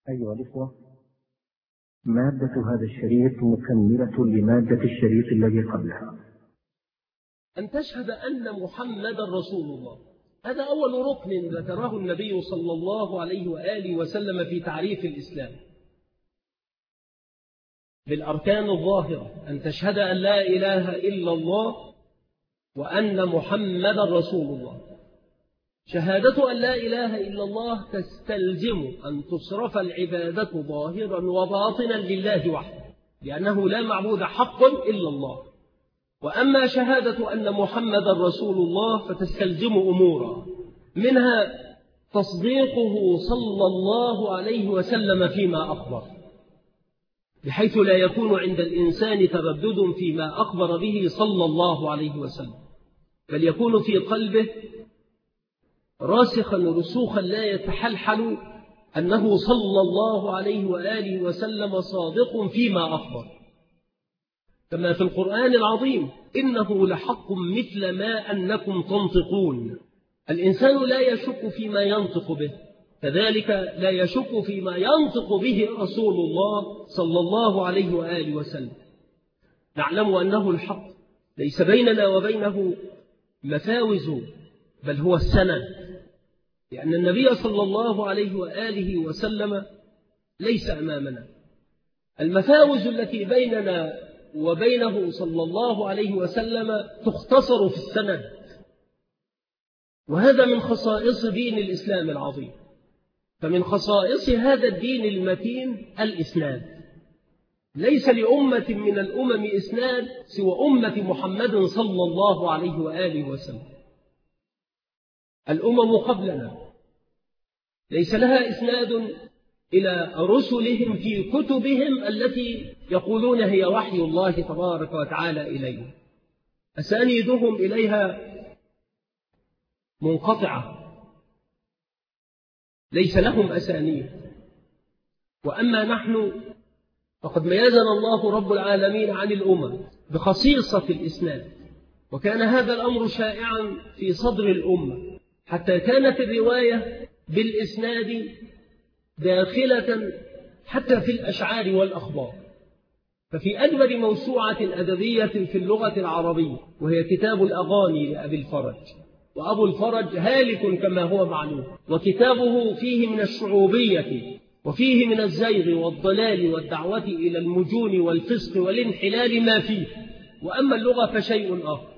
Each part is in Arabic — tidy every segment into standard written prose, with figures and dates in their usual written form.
أيها الإخوة، مادة هذا الشريط مكملة لمادة الشريط الذي قبلها. أن تشهد أن محمدا رسول الله، هذا أول ركن ذكره النبي صلى الله عليه وآله وسلم في تعريف الإسلام. بالأركان الظاهرة أن تشهد أن لا إله إلا الله وأن محمدا رسول الله. شهادة أن لا إله إلا الله تستلزم أن تصرف العبادة ظاهرا وباطنا لله وحده، لأنه لا معبود حق إلا الله. وأما شهادة أن محمدا رسول الله فتستلزم أمورا، منها تصديقه صلى الله عليه وسلم فيما أخبر، بحيث لا يكون عند الإنسان تردد فيما أخبر به صلى الله عليه وسلم، بل يكون في قلبه راسخا رسوخا لا يتحلحل أنه صلى الله عليه وآله وسلم صادق فيما أخبر، كما في القرآن العظيم: إنه لحق مثل ما أنكم تنطقون. الإنسان لا يشك فيما ينطق به، كذلك لا يشك فيما ينطق به رسول الله صلى الله عليه وآله وسلم. نعلم أنه الحق، ليس بيننا وبينه مفاوز، بل هو السند، لأن النبي صلى الله عليه وآله وسلم ليس أمامنا. المفاوز التي بيننا وبينه صلى الله عليه وسلم تختصر في السند، وهذا من خصائص دين الإسلام العظيم. فمن خصائص هذا الدين المتين الإسناد، ليس لأمة من الأمم إسناد سوى أمة محمد صلى الله عليه وآله وسلم. الأمم قبلنا ليس لها إسناد إلى رسلهم في كتبهم التي يقولون هي وحي الله تبارك وتعالى إليهم، أسانيدهم إليها منقطعة، ليس لهم أسانيد. وأما نحن فقد ميزنا الله رب العالمين عن الأمم بخصيصة الإسناد، وكان هذا الأمر شائعا في صدر الأمة، حتى كانت الرواية بالإسناد داخلة حتى في الأشعار والأخبار. ففي أجمل موسوعة أدبية في اللغة العربية، وهي كتاب الأغاني لأبي الفرج، وأبو الفرج هالك كما هو معلوم، وكتابه فيه من الشعوبية وفيه من الزيغ والضلال والدعوة إلى المجون والفسق والانحلال ما فيه، وأما اللغة فشيء آخر.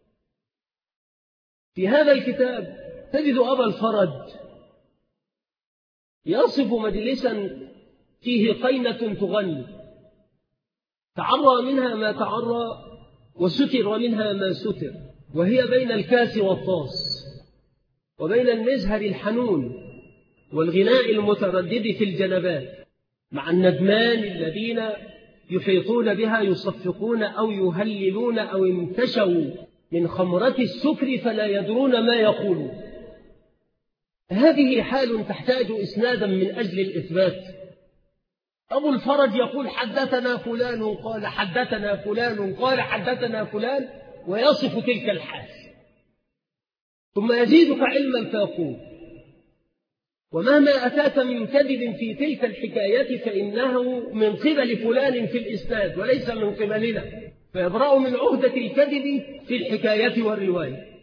في هذا الكتاب تجد أبا الفرج يصف مجلسا فيه قينة تغني، تعرى منها ما تعرى وستر منها ما ستر، وهي بين الكاس والطاس، وبين المزهر الحنون والغناء المتردد في الجنبات، مع الندمان الذين يحيطون بها يصفقون أو يهللون أو انتشوا من خمرة السكر فلا يدرون ما يقولون. هذه حال تحتاج إسنادا من أجل الإثبات. أبو الفرج يقول: حدثنا فلان قال حدثنا فلان قال حدثنا فلان، ويصف تلك الحال، ثم يزيدك علما فيقول: ومهما أتاك من كذب في تلك الحكاية فإنه من قبل فلان في الإسناد وليس من قبلنا، فيبرأ من عهدة الكذب في الحكاية والرواية.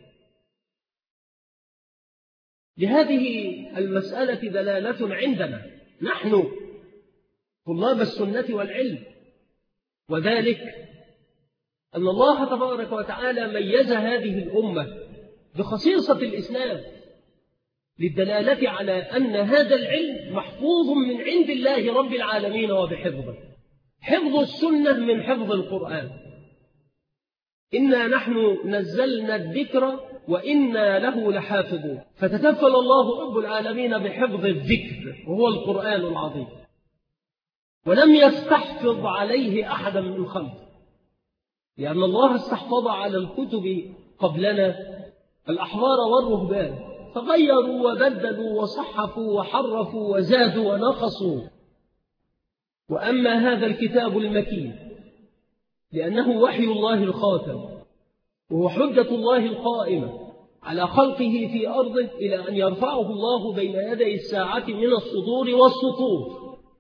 لهذه المسألة دلالة عندنا نحن طلاب السنة والعلم، وذلك أن الله تبارك وتعالى ميز هذه الأمة بخصيصة الإسلام، للدلالة على أن هذا العلم محفوظ من عند الله رب العالمين وبحفظه. حفظ السنة من حفظ القرآن. إنا نحن نزلنا الذكر وإنا له لحافظون، فتكفل الله رب العالمين بحفظ الذكر وهو القرآن العظيم، ولم يستحفظ عليه أحدا من خلقه، لأن الله استحفظ على الكتب قبلنا الأحبار والرهبان، فغيروا وبدلوا وصحفوا وحرفوا وزادوا ونقصوا. وأما هذا الكتاب المكين لأنه وحي الله الخاتم، وهو حجة الله القائمة على خلقه في أرضه إلى أن يرفعه الله بين يدي الساعة من الصدور والسطور،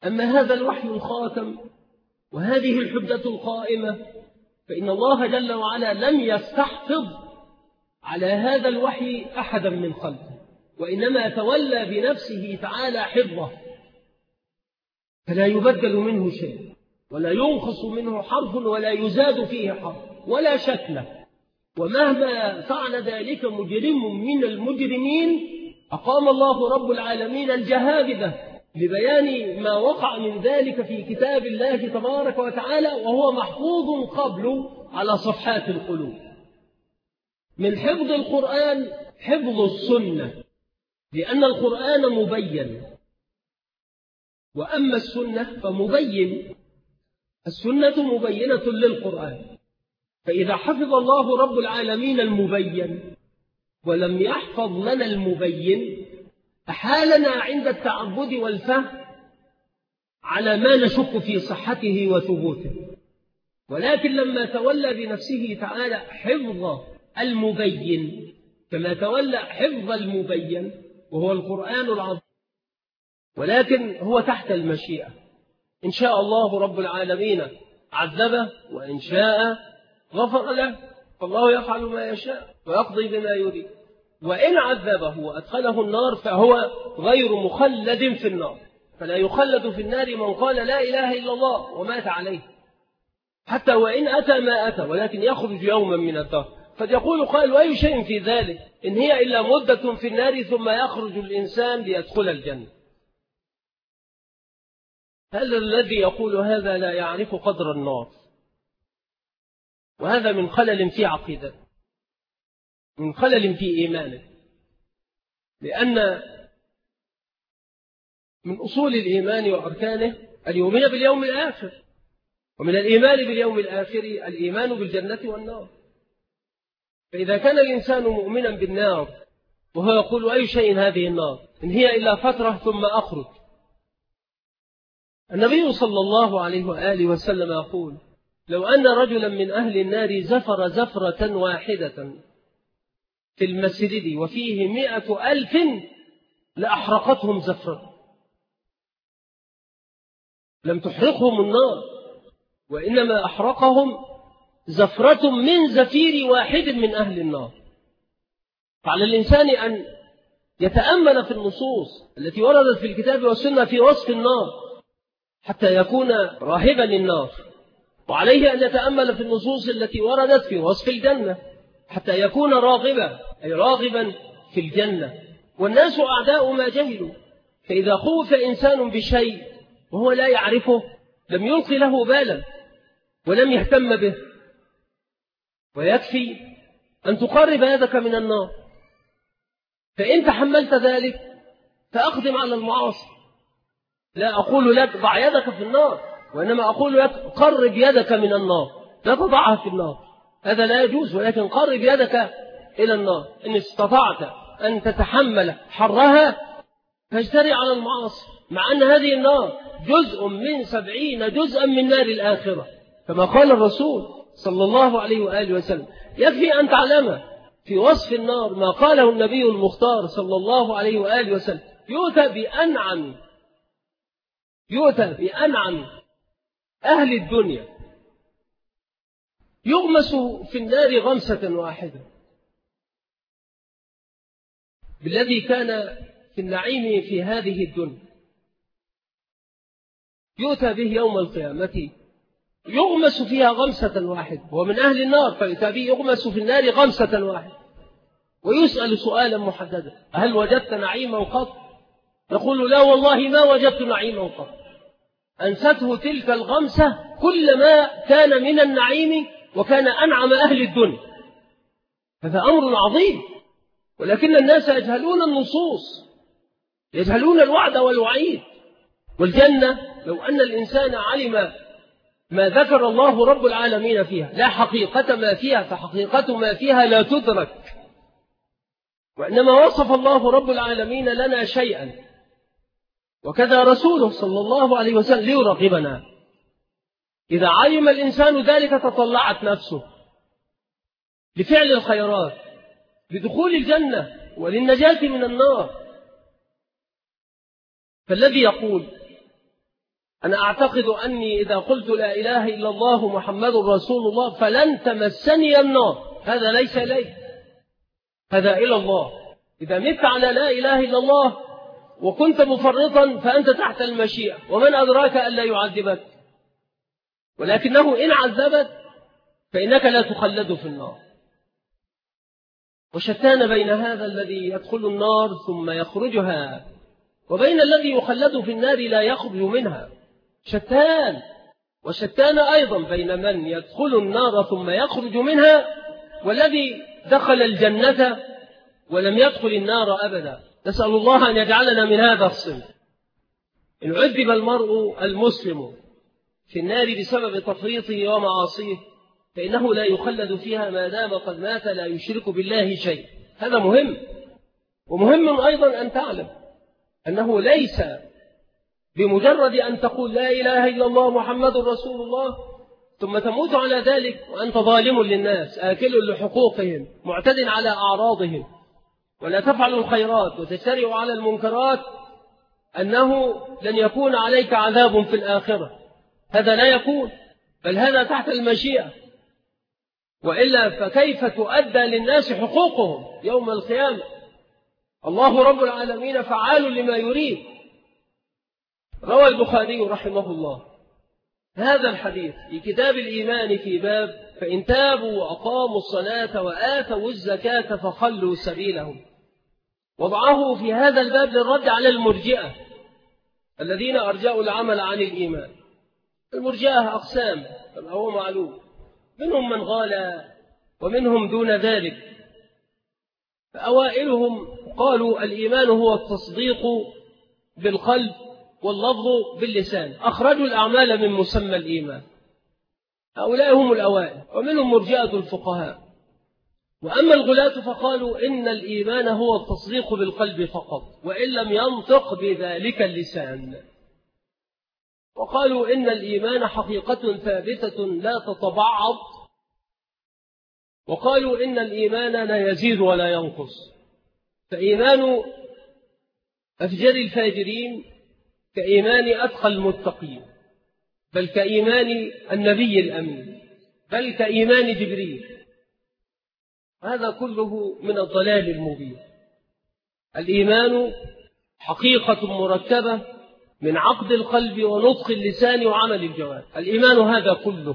أما هذا الوحي الخاتم وهذه الحجة القائمة فإن الله جل وعلا لم يستحفظ على هذا الوحي أحدا من خلقه، وإنما تولى بنفسه تعالى حفظه، فلا يبدل منه شيء ولا ينقص منه حرف ولا يزاد فيه حرف ولا شكله. ومهما فعل ذلك مجرم من المجرمين أقام الله رب العالمين الجهابذة لبيان ما وقع من ذلك في كتاب الله تبارك وتعالى، وهو محفوظ قبله على صفحات القلوب. من حفظ القرآن حفظ السنة، لأن القرآن مبين، وأما السنة فمبين. السنة مبينة للقرآن، فإذا حفظ الله رب العالمين المبين ولم يحفظ لنا المبين أحالنا عند التعبد والفهم على ما نشك في صحته وثبوته. ولكن لما تولى بنفسه تعالى حفظ المبين كما تولى حفظ المبين وهو القرآن العظيم، ولكن هو تحت المشيئة. إن شاء الله رب العالمين عذبه، وإن شاء غفر له، فالله يفعل ما يشاء ويقضي بما يريد. وإن عذبه وأدخله النار فهو غير مخلد في النار، فلا يخلد في النار من قال لا إله إلا الله ومات عليه، حتى وإن أتى ما أتى، ولكن يخرج يوما من الدهر. قد يقول قائل وأي شيء في ذلك إن هي إلا مدة في النار ثم يخرج الإنسان ليدخل الجنة. هل الذي يقول هذا لا يعرف قدر النار؟ وهذا من خلل في عقيدته، من خلل في إيمانه، لأن من أصول الإيمان وأركانه اليؤمن باليوم الآخر، ومن الإيمان باليوم الآخر الإيمان بالجنة والنار. فإذا كان الإنسان مؤمنا بالنار وهو يقول أي شيء هذه النار إن هي إلا فترة ثم أخرج. النبي صلى الله عليه وآله وسلم يقول لو أن رجلا من أهل النار زفر زفرة واحدة في المسجد وفيه 100,000 لأحرقتهم زفرة، لم تحرقهم النار وإنما أحرقهم زفرة من زفير واحد من أهل النار. فعلى الإنسان أن يتأمل في النصوص التي وردت في الكتاب والسنة في وصف النار حتى يكون راهبا للنار، وعليه أن يتأمل في النصوص التي وردت في وصف الجنة حتى يكون راغبا، أي راغبا في الجنة. والناس أعداء ما جهلوا، فإذا خوف إنسان بشيء وهو لا يعرفه لم يلقي له بالا ولم يهتم به. ويكفي أن تقرب يدك من النار، فإن تحملت ذلك فأقدم على المعاصي. لا أقول لك ضع يدك في النار، وإنما أقول لك قرب يدك من النار، لا تضعها في النار، هذا لا يجوز، ولكن قرب يدك إلى النار. إن استطعت أن تتحمل حرها فاجتري على المعاصي، مع أن هذه النار جزء من 70 جزءا من نار الآخرة كما قال الرسول صلى الله عليه وآله وسلم. يكفي أن تعلم في وصف النار ما قاله النبي المختار صلى الله عليه وآله وسلم يؤتى بأنعم أهل الدنيا يغمس في النار غمسة واحدة بالذي كان في النعيم في هذه الدنيا، يؤتى به يوم القيامة يغمس فيها غمسة واحدة، ومن أهل النار فيؤتى به يغمس في النار غمسة واحدة، ويسأل سؤالا محددا هل وجدت نعيما قط؟ يقول لا والله ما وجدت نعيما قط. أنسته تلك الغمسة كل ما كان من النعيم وكان أنعم أهل الدنيا. هذا أمر عظيم، ولكن الناس يجهلون النصوص، يجهلون الوعد والوعيد. والجنة لو أن الإنسان علم ما ذكر الله رب العالمين فيها لا حقيقة ما فيها، فحقيقة ما فيها لا تدرك، وإنما وصف الله رب العالمين لنا شيئا وكذا رسوله صلى الله عليه وسلم ليرغبنا. إذا علم الإنسان ذلك تطلعت نفسه لفعل الخيرات لدخول الجنة وللنجاة من النار. فالذي يقول أنا أعتقد أني إذا قلت لا إله إلا الله محمد رسول الله فلن تمسني النار، هذا ليس إلي، هذا إلى الله. إذا مت على لا إله إلا الله وكنت مفرطا فأنت تحت المشيئة، ومن أدراك أن لا يعذبك، ولكنه إن عذبك فإنك لا تخلد في النار. وشتان بين هذا الذي يدخل النار ثم يخرجها وبين الذي يخلد في النار لا يخرج منها، شتان. وشتان أيضا بين من يدخل النار ثم يخرج منها والذي دخل الجنة ولم يدخل النار أبدا. نسأل الله أن يجعلنا من هذا الصنف. إن عذب المرء المسلم في النار بسبب تفريطه ومعاصيه فإنه لا يخلد فيها ما دام قد مات لا يشرك بالله شيء. هذا مهم. ومهم أيضا أن تعلم أنه ليس بمجرد أن تقول لا إله إلا الله محمد رسول الله ثم تموت على ذلك وأنت ظالم للناس آكل لحقوقهم معتد على أعراضهم ولا تفعل الخيرات وتجترئ على المنكرات أنه لن يكون عليك عذاب في الآخرة. هذا لا يكون، بل هذا تحت المشيئة، وإلا فكيف تؤدى للناس حقوقهم يوم القيامة؟ الله رب العالمين فعال لما يريد. روى البخاري رحمه الله هذا الحديث في كتاب الإيمان في باب فإن تابوا وأقاموا الصلاة وآتوا الزكاة فخلوا سبيلهم. وضعه في هذا الباب للرد على المرجئة الذين أرجأوا العمل عن الإيمان. المرجئة أقسام كما هو معلوم، منهم من غال ومنهم دون ذلك. فأوائلهم قالوا الإيمان هو التصديق بالقلب واللفظ باللسان، أخرجوا الأعمال من مسمى الإيمان. هؤلاء هم الأوائل، ومنهم مرجئة الفقهاء. وأما الغلاة فقالوا إن الإيمان هو التصديق بالقلب فقط وإن لم ينطق بذلك اللسان. وقالوا إن الإيمان حقيقة ثابتة لا تتبعض. وقالوا إن الإيمان لا يزيد ولا ينقص، فإيمان أفجر الفاجرين كإيمان أتقى المتقين، بل كإيمان النبي الأمين، بل كإيمان جبريل. هذا كله من الضلال المبين. الإيمان حقيقة مركبة من عقد القلب ونطق اللسان وعمل الجوارح. الإيمان هذا كله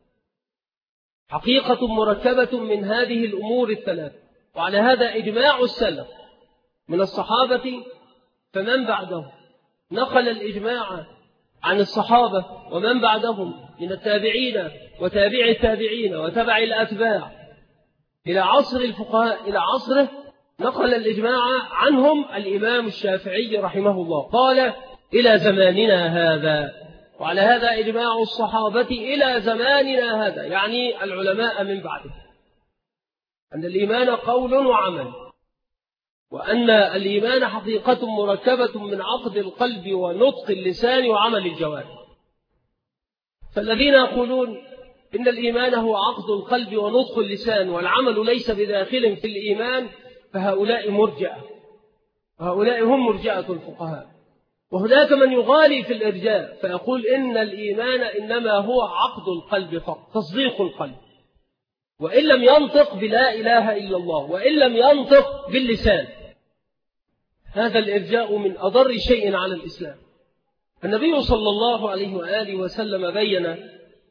حقيقة مركبة من هذه الأمور الثلاث. وعلى هذا إجماع السلف من الصحابة فمن بعدهم نقل الإجماع عن الصحابة ومن بعدهم من التابعين وتابع التابعين وتبع الأتباع إلى عصر الفقهاء إلى عصره، نقل الإجماع عنهم الإمام الشافعي رحمه الله قال إلى زماننا هذا. وعلى هذا إجماع الصحابة إلى زماننا هذا، يعني العلماء من بعده، أن الإيمان قول وعمل، وأن الإيمان حقيقة مركبة من عقد القلب ونطق اللسان وعمل الجوارح. فالذين يقولون إن الإيمان هو عقد القلب ونطق اللسان والعمل ليس بداخل في الإيمان فهؤلاء مرجئة، وهؤلاء هم مرجئة الفقهاء. وهناك من يغالي في الإرجاء فيقول إن الإيمان إنما هو عقد القلب فقط، تصديق القلب، وإن لم ينطق بلا إله إلا الله وإن لم ينطق باللسان. هذا الإرجاء من أضر شيء على الإسلام. النبي صلى الله عليه وآله وسلم بين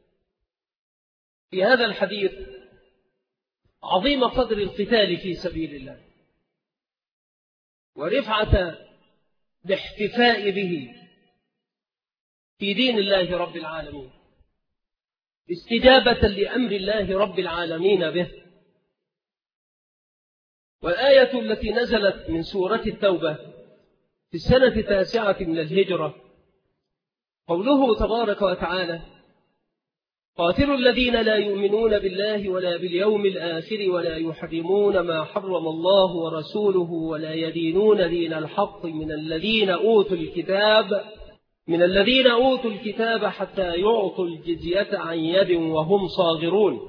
في هذا الحديث عظيم قدر القتال في سبيل الله ورفعة الاحتفاء به في دين الله رب العالمين، استجابة لأمر الله رب العالمين به. والآية التي نزلت من سورة التوبة في السنة 9 من الهجرة قوله تبارك وتعالى قاتلوا الذين لا يؤمنون بالله ولا باليوم الآخر ولا يحرمون ما حرم الله ورسوله ولا يدينون دين الحق من الذين أوتوا الكتاب حتى يعطوا الجزية عن يد وهم صاغرون.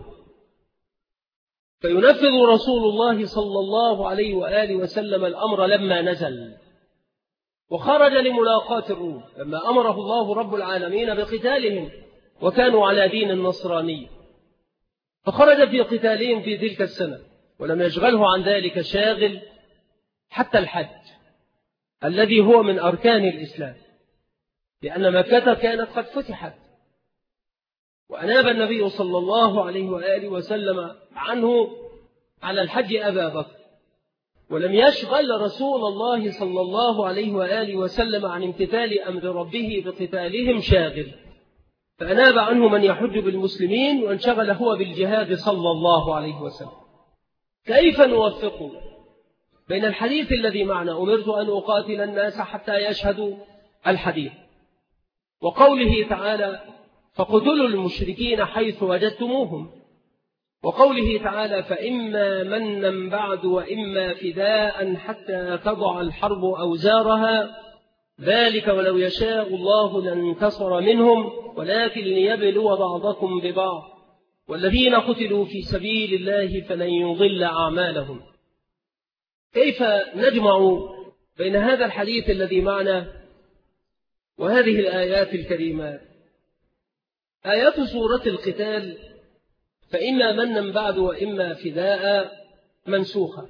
فينفذ رسول الله صلى الله عليه وآله وسلم الأمر لما نزل، وخرج لملاقاة الروم لما أمره الله رب العالمين بقتالهم وكانوا على دين النصراني، فخرج في قتالهم في تلك السنة ولم يشغله عن ذلك شاغل حتى الحج الذي هو من أركان الإسلام، لأن مكة كانت قد فتحت، وأناب النبي صلى الله عليه وآله وسلم عنه على الحج أبا بكر، ولم يشغل رسول الله صلى الله عليه وآله وسلم عن امتثال أمر ربه بقتالهم شاغل، فأناب عنه من يحج بالمسلمين وانشغل هو بالجهاد صلى الله عليه وسلم. كيف نوفق بين الحديث الذي معنا أمرت أن أقاتل الناس حتى يشهدوا الحديث، وقوله تعالى فاقتلوا المشركين حيث وجدتموهم، وقوله تعالى فإما منا بعد وإما فداء حتى تضع الحرب أوزارها ذلك ولو يشاء الله لانتصر منهم ولكن ليبلو بعضكم ببعض والذين قتلوا في سبيل الله فلن يضل أعمالهم. كيف نجمع بين هذا الحديث الذي معنا وهذه الآيات الكريمات؟ آيات سورة القتال فإما منا بعد وإما فداء منسوخة،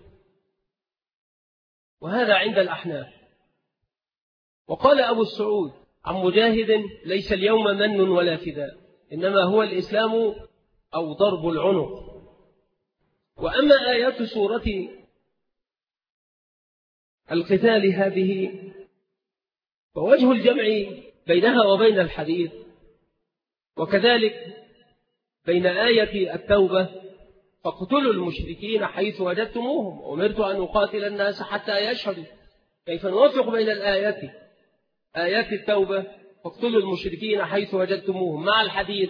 وهذا عند الأحناف. وقال أبو السعود عن مجاهد ليس اليوم من ولا فداء، إنما هو الإسلام أو ضرب العنق. وأما آيات سورة القتال هذه فوجه الجمع بينها وبين الحديث وكذلك بين آية التوبة فاقتلوا المشركين حيث وجدتموهم أمرت أن أقاتل الناس حتى يشهدوا. كيف نوفق بين الآيات آيات التوبة فاقتلوا المشركين حيث وجدتموهم مع الحديث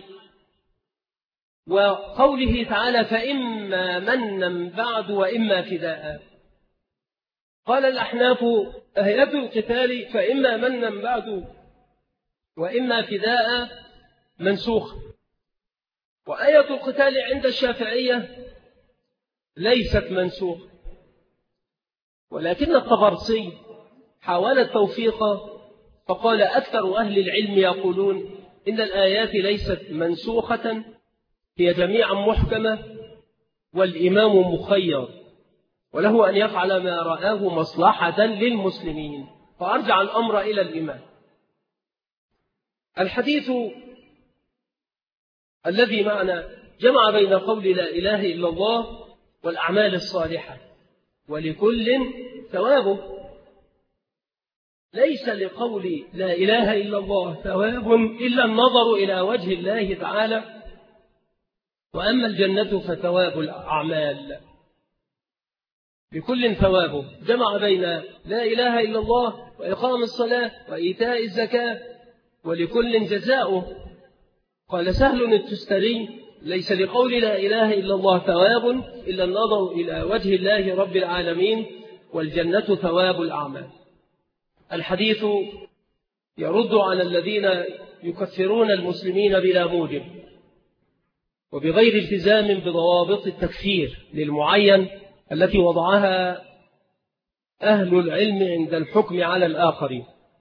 وقوله تعالى فإما منا بعد وإما فداء؟ قال الأحناف آيات القتال فإما منا بعد وإما فداء منسوخة، وآية القتال عند الشافعية ليست منسوخة، ولكن الطبرسي حاول التوفيق فقال أكثر أهل العلم يقولون إن الآيات ليست منسوخة، هي جميعا محكمة والإمام مخير وله أن يفعل ما رآه مصلحة للمسلمين، فأرجع الأمر إلى الإمام. الحديث الذي معنا جمع بين قول لا إله إلا الله والأعمال الصالحة، ولكل ثوابه. ليس لقول لا إله إلا الله ثواب إلا النظر إلى وجه الله تعالى، وأما الجنة فثواب الأعمال. لكل ثوابه، جمع بين لا إله إلا الله وإقام الصلاة وإيتاء الزكاة، ولكل جزاؤه. قال سهل التستري ليس لقول لا إله إلا الله ثواب إلا النظر إلى وجه الله رب العالمين، والجنة ثواب الأعمال. الحديث يرد على الذين يكفرون المسلمين بلا موجب وبغير التزام بضوابط التكفير للمعين التي وضعها أهل العلم عند الحكم على الآخرين،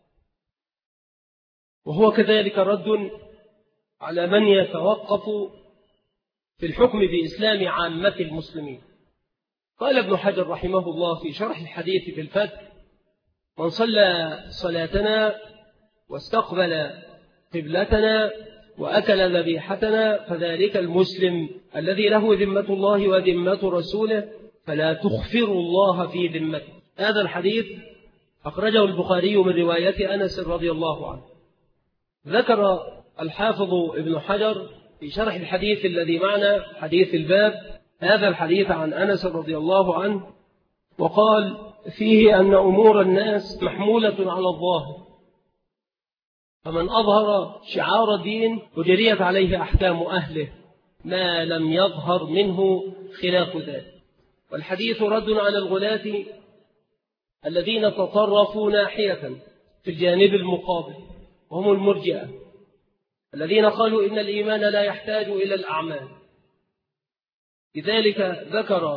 وهو كذلك رد على من يتوقف في الحكم بإسلام عامة المسلمين. قال ابن حجر رحمه الله في شرح الحديث في الفتح من صلى صلاتنا واستقبل قبلتنا وأكل ذبيحتنا فذلك المسلم الذي له ذمة الله وذمة رسوله فلا تخفروا الله في ذمته. هذا الحديث أخرجه البخاري من رواية أنس رضي الله عنه. ذكر الحافظ ابن حجر في شرح الحديث الذي معنا حديث الباب هذا الحديث عن أنس رضي الله عنه، وقال فيه أن أمور الناس محمولة على الظاهر، فمن أظهر شعار الدين وجريت عليه أحكام أهله ما لم يظهر منه خلاف ذلك. والحديث رد على الغلاة الذين تطرفوا ناحية في الجانب المقابل، وهم المرجئة الذين قالوا إن الإيمان لا يحتاج إلى الأعمال. لذلك ذكر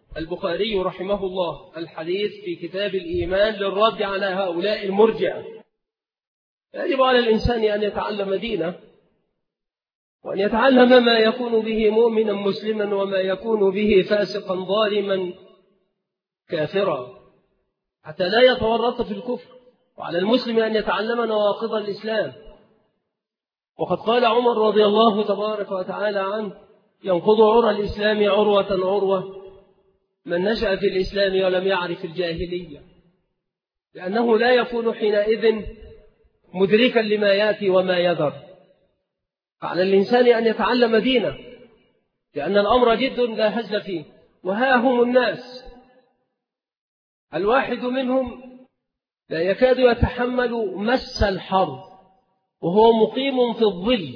البخاري رحمه الله الحديث في كتاب الإيمان للرد على هؤلاء المرجئة. يجب على الإنسان أن يتعلم دينه، وأن يتعلم ما يكون به مؤمنا مسلما وما يكون به فاسقا ظالما كافرا، حتى لا يتورط في الكفر. وعلى المسلم أن يتعلم نواقض الإسلام. وقد قال عمر رضي الله تبارك وتعالى عنه: ينقض عرى الإسلام عروة عروة من نشأ في الإسلام ولم يعرف الجاهلية، لأنه لا يكون حينئذ مدركا لما يأتي وما يذر. فعلى الإنسان أن يتعلم دينه، لأن الأمر جد لا هزل فيه. وها هم الناس الواحد منهم لا يكاد يتحمل مس الحر وهو مقيم في الظل،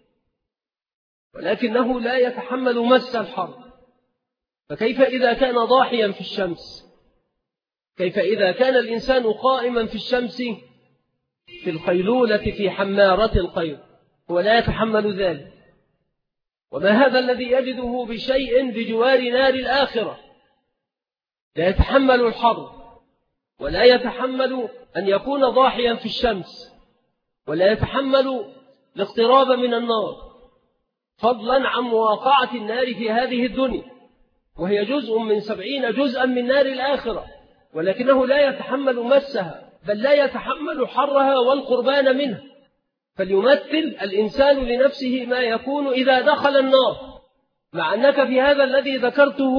ولكنه لا يتحمل مس الحر. فكيف إذا كان ضاحيا في الشمس؟ كيف إذا كان الإنسان قائما في الشمس في القيلولة في حمارة القيل؟ هو لا يتحمل ذلك. وما هذا الذي يجده بشيء بجوار نار الآخرة؟ لا يتحمل الحر، ولا يتحمل أن يكون ضاحيا في الشمس، ولا يتحمل الاقتراب من النار، فضلا عن مواقعة النار في هذه الدنيا، وهي جزء من 70 جزءا من نار الآخرة، ولكنه لا يتحمل مسها، بل لا يتحمل حرها والقربان منها. فليمثل الإنسان لنفسه ما يكون إذا دخل النار، مع أنك في هذا الذي ذكرته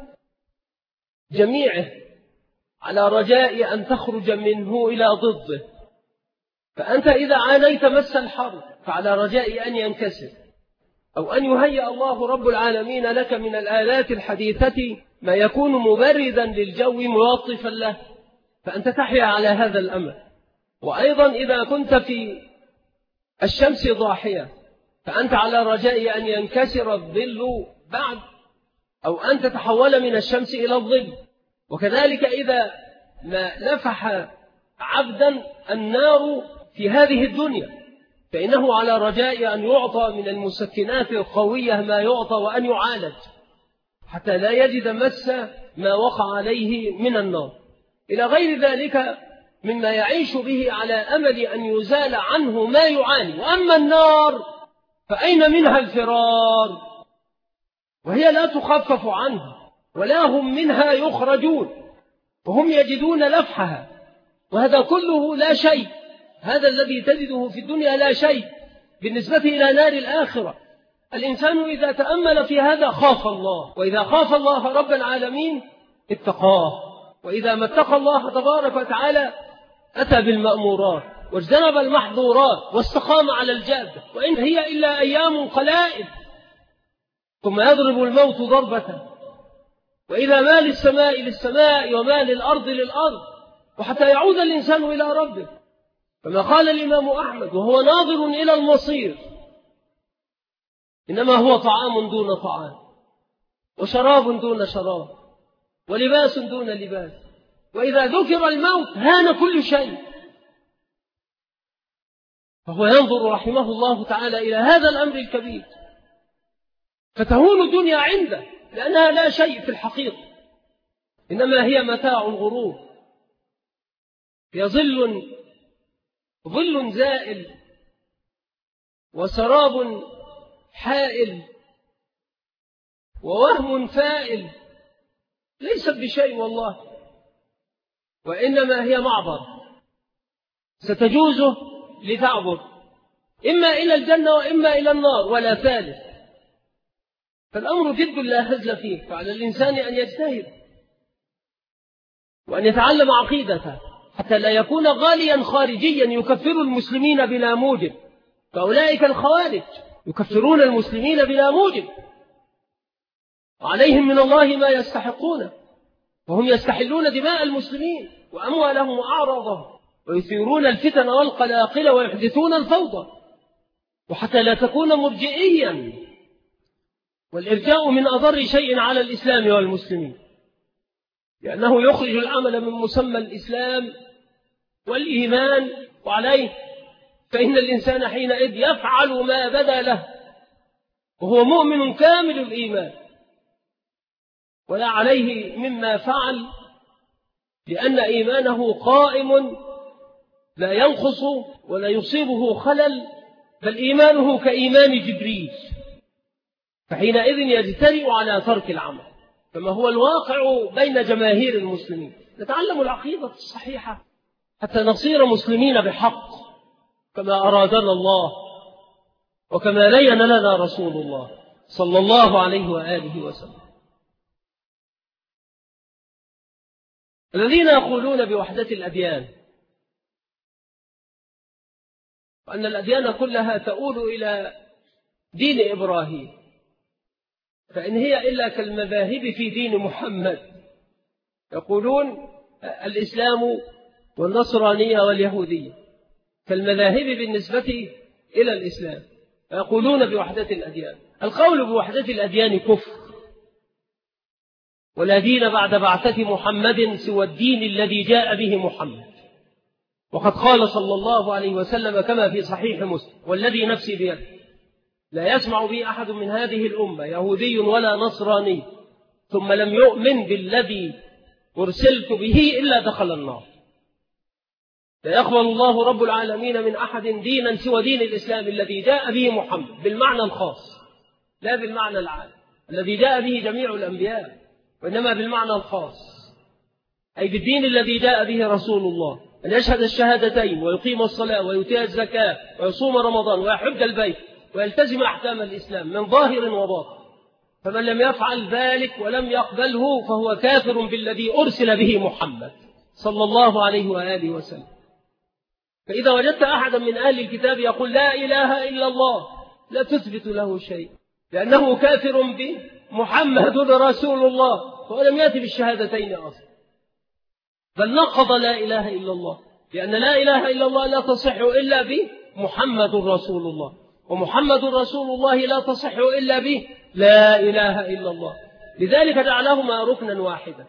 جميعه على رجاء أن تخرج منه إلى ضده. فأنت إذا عانيت مس الحر فعلى رجاء أن ينكسر، أو أن يهيئ الله رب العالمين لك من الآلات الحديثة ما يكون مبردا للجو ملطفا له، فأنت تحيا على هذا الأمر. وأيضا إذا كنت في الشمس ضاحية فأنت على رجاء أن ينكسر الظل بعد، أو أن تتحول من الشمس إلى الظل. وكذلك إذا ما نفح عبدا النار في هذه الدنيا فإنه على رجاء أن يعطى من المسكنات القوية ما يعطى، وأن يعالج حتى لا يجد مس ما وقع عليه من النار، إلى غير ذلك مما يعيش به على أمل أن يزال عنه ما يعاني. وأما النار فأين منها الفرار؟ وهي لا تخفف عنها، ولا هم منها يخرجون، وهم يجدون لفحها، وهذا كله لا شيء. هذا الذي تجده في الدنيا لا شيء بالنسبة إلى نار الآخرة. الإنسان إذا تأمل في هذا خاف الله، وإذا خاف الله رب العالمين اتقاه، وإذا ما اتقى الله تبارك وتعالى أتى بالمأمورات واجتنب المحظورات واستقام على الجادة. وإن هي إلا أيام قلائل ثم يضرب الموت ضربة، وإذا ما للسماء للسماء وما للأرض للأرض، وحتى يعود الإنسان إلى ربه. كما قال الإمام أحمد وهو ناظر إلى المصير: إنما هو طعام دون طعام، وشراب دون شراب، ولباس دون لباس، وإذا ذكر الموت هان كل شيء. فهو ينظر رحمه الله تعالى إلى هذا الأمر الكبير، فتهون الدنيا عنده لأنها لا شيء في الحقيقة، إنما هي متاع غرور، هي ظل زائل وسراب حائل ووهم فائل، ليست بشيء والله، وإنما هي معبر ستجوزه لتعبر إما إلى الجنة وإما إلى النار، ولا ثالث. فالأمر جد لا هزل فيه. فعلى الإنسان أن يجتهد وأن يتعلم عقيدته حتى لا يكون غاليا خارجيا يكفر المسلمين بلا موجب. فأولئك الخوارج يكفرون المسلمين بلا موجب، وعليهم من الله ما يستحقون، وهم يستحلون دماء المسلمين وأموالهم وأعراضهم، ويثيرون الفتن والقلاقل ويحدثون الفوضى. وحتى لا تكون مرجئيا، والإرجاء من أضر شيء على الإسلام والمسلمين، لأنه يخرج العمل من مسمى الإسلام والإيمان، وعليه فإن الإنسان حينئذ يفعل ما بدا له وهو مؤمن كامل الإيمان، ولا عليه مما فعل، لأن إيمانه قائم لا ينقص ولا يصيبه خلل، بل إيمانه كإيمان جبريل، فحينئذ يجترئ على ترك العمل، كما هو الواقع بين جماهير المسلمين. نتعلم العقيدة الصحيحة حتى نصير مسلمين بحق كما أرادنا الله وكما لين لنا رسول الله صلى الله عليه وآله وسلم. الذين يقولون بوحدة الأديان وأن الأديان كلها تؤول إلى دين إبراهيم، فإن هي إلا كالمذاهب في دين محمد. يقولون الإسلام والنصرانية واليهودية كالمذاهب بالنسبة إلى الإسلام، يقولون بوحدة الأديان. القول بوحدة الأديان كفر، ولا دين بعد بعثة محمد سوى الدين الذي جاء به محمد. وقد قال صلى الله عليه وسلم كما في صحيح مسلم: والذي نفسي بيده لا يسمع بي أحد من هذه الأمة يهودي ولا نصراني ثم لم يؤمن بالذي أرسلت به إلا دخل النار. لا يقبل الله رب العالمين من أحد دينا سوى دين الإسلام الذي جاء به محمد بالمعنى الخاص، لا بالمعنى العام الذي جاء به جميع الأنبياء، وإنما بالمعنى الخاص، أي بالدين الذي جاء به رسول الله، أن يشهد الشهادتين ويقيم الصلاة ويؤتي الزكاة ويصوم رمضان ويحج البيت ويلتزم أحكام الإسلام من ظاهر وباطن. فمن لم يفعل ذلك ولم يقبله فهو كافر بالذي أرسل به محمد صلى الله عليه وآله وسلم. فإذا وجدت أحدا من أهل الكتاب يقول لا إله إلا الله لا تثبت له شيء، لأنه كافر بمحمد رسول الله، ولم يأتي بالشهادتين أصلا، بل نقض لا إله إلا الله، لأن لا إله إلا الله لا تصح إلا بمحمد رسول الله، ومحمد رسول الله لا تصح إلا به لا إله إلا الله. لذلك جعلهما ركنا واحدا.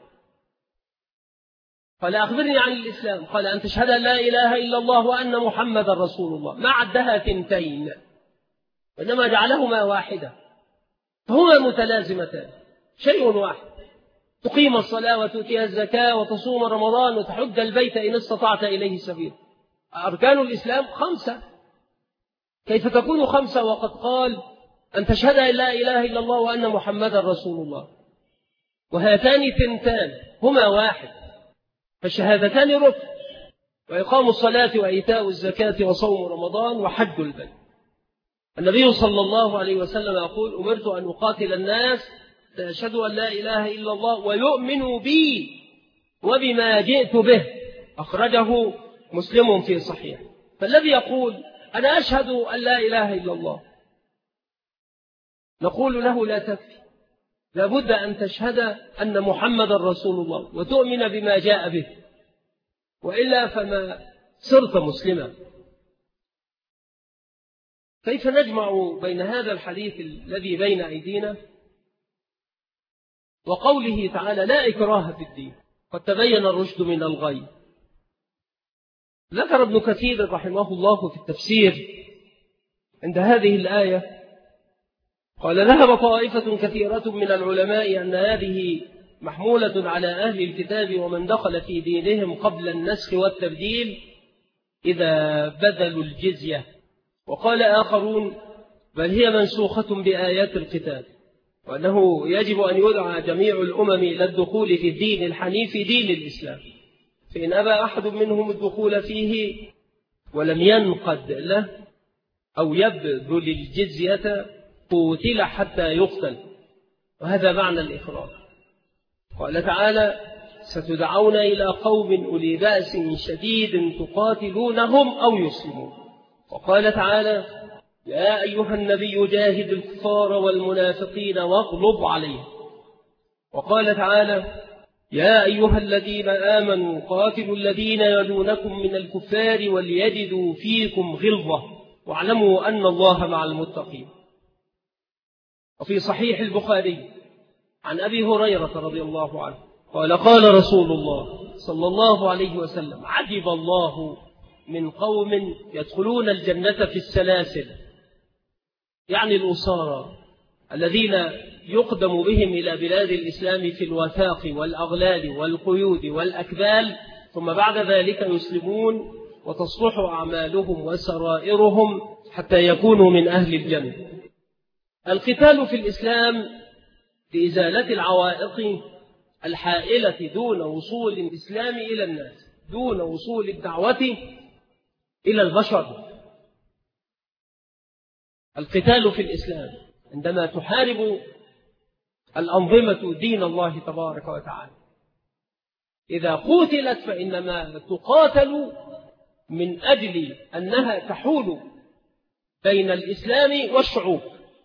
قال أخبرني عن الإسلام، قال أن تشهد لا إله إلا الله وأن محمد رسول الله، ما عدها ثنتين، وإنما جعلهما واحدة، فهما متلازمتان، شيء واحد. تقيم الصلاة وتؤتي الزكاة وتصوم رمضان وتحج البيت إن استطعت إليه سبيل. أركان الإسلام 5، كيف تكون 5 وقد قال أن تشهد أن لا إله إلا الله وأن محمد رسول الله؟ وهاتان ثنتان هما واحد، فالشهادتان ركن، وإقام الصلاة وإيتاء الزكاة وصوم رمضان وحج البيت. النبي صلى الله عليه وسلم يقول: أمرت أن أقاتل الناس يشهدوا أن لا إله إلا الله ويؤمنوا بي وبما جئت به. أخرجه مسلم في صحيح. فالذي يقول أنا أشهد أن لا إله إلا الله، نقول له لا تكفي، لابد أن تشهد أن محمد رسول الله وتؤمن بما جاء به، وإلا فما صرت مسلما. كيف نجمع بين هذا الحديث الذي بين أيدينا وقوله تعالى: لا إكراه في الدين قد تبين الرشد من الغي؟ ذكر ابن كثير رحمه الله في التفسير عند هذه الآية، قال: ذهب طائفة كثيرة من العلماء أن هذه محمولة على أهل الكتاب ومن دخل في دينهم قبل النسخ والتبديل إذا بذلوا الجزية. وقال آخرون: بل هي منسوخة بآيات الكتاب، وأنه يجب أن يدعى جميع الأمم إلى الدخول في الدين الحنيف دين الإسلام، فإن أبى أحد منهم الدخول فيه ولم ينقد له أو يبذل الجزية قتل حتى يقتل، وهذا معنى الإخراج. قال تعالى: ستدعون إلى قوم أولي بأس شديد تقاتلونهم أو يسلمون. وقال تعالى: يا أيها النبي جاهد الكفار والمنافقين واغلظ عليهم. وقال تعالى: يا أيها الذين آمنوا قاتلوا الذين يلونكم من الكفار وليجدوا فيكم غلظة واعلموا أن الله مع المتقين. وفي صحيح البخاري عن أبي هريرة رضي الله عنه قال: قال رسول الله صلى الله عليه وسلم: عجب الله من قوم يدخلون الجنة في السلاسل، يعني الأسارى الذين يقدم بهم إلى بلاد الإسلام في الوثاق والأغلال والقيود والأكبال، ثم بعد ذلك يسلمون وتصلح أعمالهم وسرائرهم حتى يكونوا من أهل الجنة. القتال في الإسلام لإزالة العوائق الحائلة دون وصول الإسلام إلى الناس، دون وصول الدعوة إلى البشر. القتال في الإسلام عندما تحارب الأنظمة دين الله تبارك وتعالى، إذا قتلت فإنما تقاتل من أجل أنها تحول بين الإسلام والشعوب،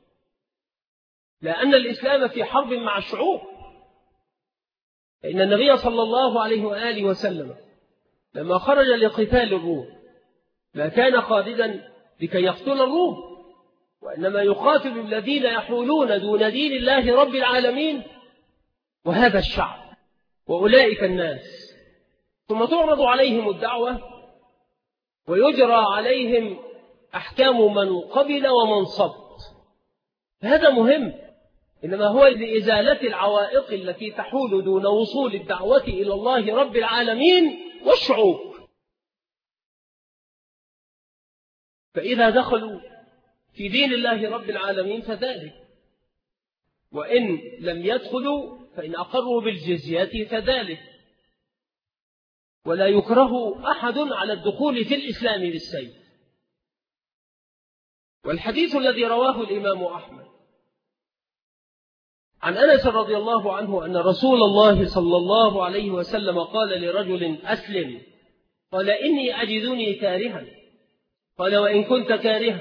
لأن الإسلام في حرب مع الشعوب. فإن النبي صلى الله عليه وآله وسلم لما خرج لقتال الروم ما كان خالدا لكي يقتل الروم، وإنما يقاتل الذين يحولون دون دين الله رب العالمين وهذا الشعب وأولئك الناس، ثم تعرض عليهم الدعوة ويجرى عليهم أحكام من قبل ومن صد. هذا مهم، إنما هو لإزالة العوائق التي تحول دون وصول الدعوة إلى الله رب العالمين والشعوب. فإذا دخلوا في دين الله رب العالمين فذلك، وإن لم يدخلوا فإن أقروا بالجزية فذلك، ولا يكره أحد على الدخول في الإسلام بالسيف. والحديث الذي رواه الإمام أحمد عن أنس رضي الله عنه أن رسول الله صلى الله عليه وسلم قال لرجل أسلم، قال إني أجدني كارها، قال وإن كنت كارها.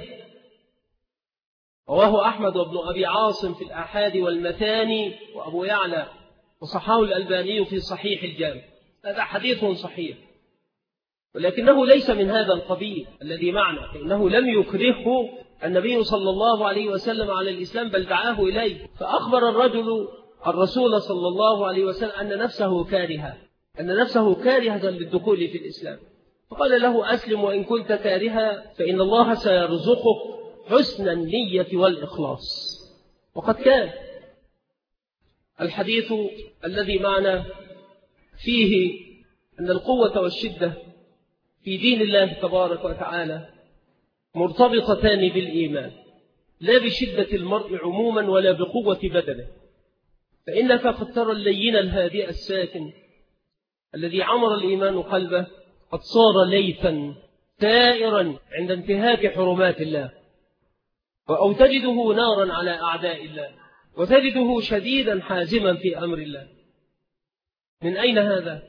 رواه أحمد وابن أبي عاصم في الآحاد والمثاني وأبو يعلى وصححه الألباني في صحيح الجامع. هذا حديث صحيح، ولكنه ليس من هذا القبيل الذي معنا، فإنه لم يكرهه النبي صلى الله عليه وسلم على الإسلام بل دعاه إليه. فأخبر الرجل الرسول صلى الله عليه وسلم أن نفسه كارهة للدخول في الإسلام، فقال له أسلم وإن كنت كارها فإن الله سيرزقك حسن النية والإخلاص. وقد كان. الحديث الذي معنا فيه أن القوة والشدة في دين الله تبارك وتعالى مرتبطتان بالإيمان، لا بشدة المرء عموما ولا بقوة بدنه. فإنك قد ترى اللين الهادئ الساكن الذي عمر الإيمان قلبه قد صار ليثا ثائرا عند انتهاك حرمات الله، أو تجده نارا على أعداء الله، وتجده شديدا حازما في أمر الله. من أين هذا؟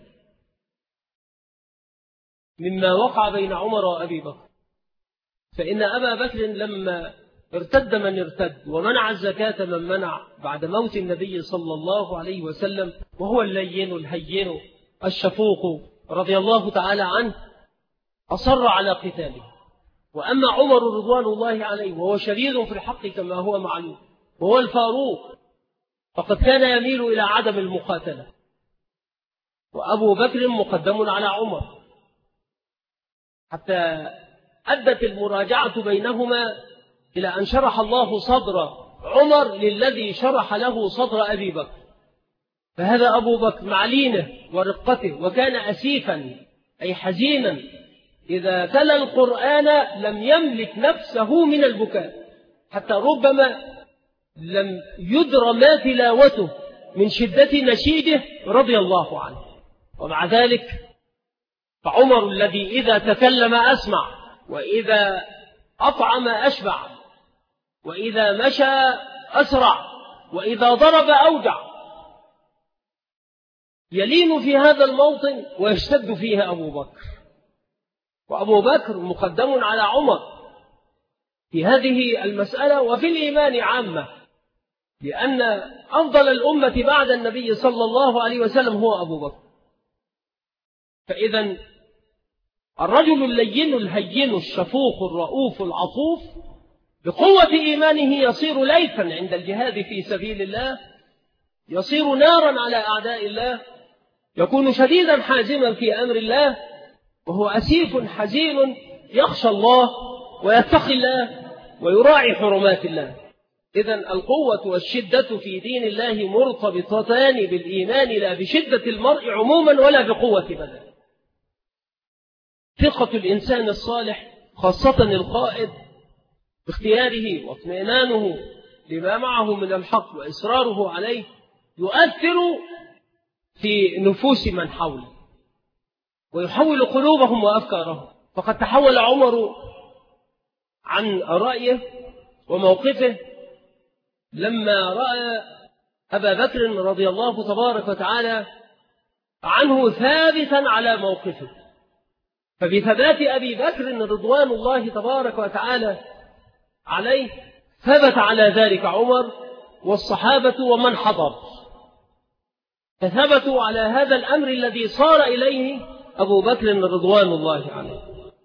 مما وقع بين عمر وأبي بكر. فإن أبا بكر لما ارتد من ارتد ومنع الزكاة من منع بعد موت النبي صلى الله عليه وسلم، وهو اللين الهين الشفوق رضي الله تعالى عنه، أصر على قتاله. وأما عمر رضوان الله عليه وهو شديد في الحق كما هو معلوم، وهو الفاروق، فقد كان يميل إلى عدم المقاتلة، وأبو بكر مقدم على عمر، حتى أدت المراجعة بينهما إلى أن شرح الله صدر عمر للذي شرح له صدر أبي بكر. فهذا أبو بكر مع لينه ورقته، وكان أسيفا أي حزينا، إذا تلا القرآن لم يملك نفسه من البكاء، حتى ربما لم يدر ما تلاوته من شدة نشيده رضي الله عنه. ومع ذلك فعمر الذي إذا تكلم أسمع، وإذا أطعم أشبع، وإذا مشى أسرع، وإذا ضرب أوجع، يلين في هذا الموطن ويشتد فيها أبو بكر. وأبو بكر مقدم على عمر في هذه المسألة وفي الإيمان عامة، لأن أفضل الأمة بعد النبي صلى الله عليه وسلم هو أبو بكر. فإذا الرجل اللين الهين الشفوق الرؤوف العطوف بقوة إيمانه يصير ليثا عند الجهاد في سبيل الله، يصير نارا على أعداء الله، يكون شديدا حازما في أمر الله، وهو أسيف حزين يخشى الله ويتقي الله ويراعي حرمات الله. إذن القوة والشدة في دين الله مرتبطتان بالإيمان لا بشدة المرء عموما ولا بقوة بدنه. ثقة الإنسان الصالح خاصة القائد باختياره واطمئنانه لما معه من الحق وإصراره عليه يؤثر في نفوس من حوله ويحول قلوبهم وأفكارهم. فقد تحول عمر عن رأيه وموقفه لما رأى أبا بكر رضي الله تبارك وتعالى عنه ثابتا على موقفه. فبثبات أبي بكر رضوان الله تبارك وتعالى عليه ثبت على ذلك عمر والصحابة ومن حضر، فثبتوا على هذا الأمر الذي صار إليه أبو بكر رضوان الله عليه.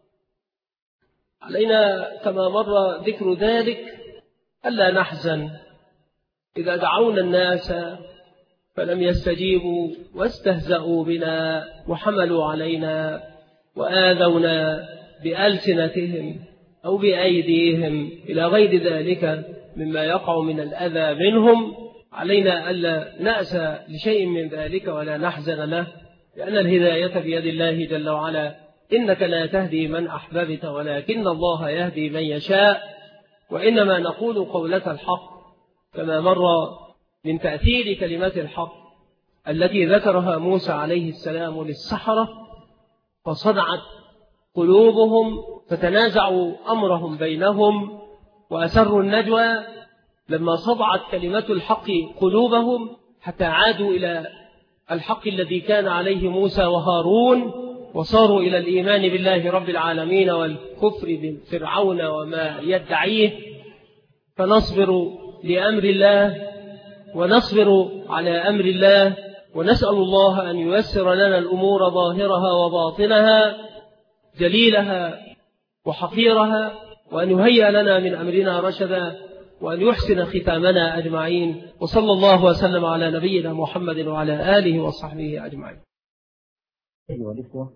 علينا كما مر ذكر ذلك ألا نحزن إذا دعونا الناس فلم يستجيبوا واستهزأوا بنا وحملوا علينا وآذونا بألسنتهم أو بأيديهم إلى غير ذلك مما يقع من الأذى منهم. علينا ألا نأسى لشيء من ذلك ولا نحزن له، لأن الهداية بيد الله جل وعلا. إنك لا تهدي من أحببت ولكن الله يهدي من يشاء. وإنما نقول قولة الحق كما مر من تأثير كلمات الحق التي ذكرها موسى عليه السلام للسحرة فصدعت قلوبهم فتنازعوا أمرهم بينهم وأسروا النجوى لما صدعت كلمة الحق قلوبهم حتى عادوا إلى الحق الذي كان عليه موسى وهارون وصاروا إلى الإيمان بالله رب العالمين والكفر بفرعون وما يدعيه. فنصبر لأمر الله ونصبر على أمر الله ونسأل الله أن ييسر لنا الأمور ظاهرها وباطنها جليلها وحقيرها، وأن يهيئ لنا من أمرنا رشدا، وأن يحسن ختامنا أجمعين. وصلى الله وسلم على نبينا محمد وعلى آله وصحبه أجمعين. أيها الإخوة،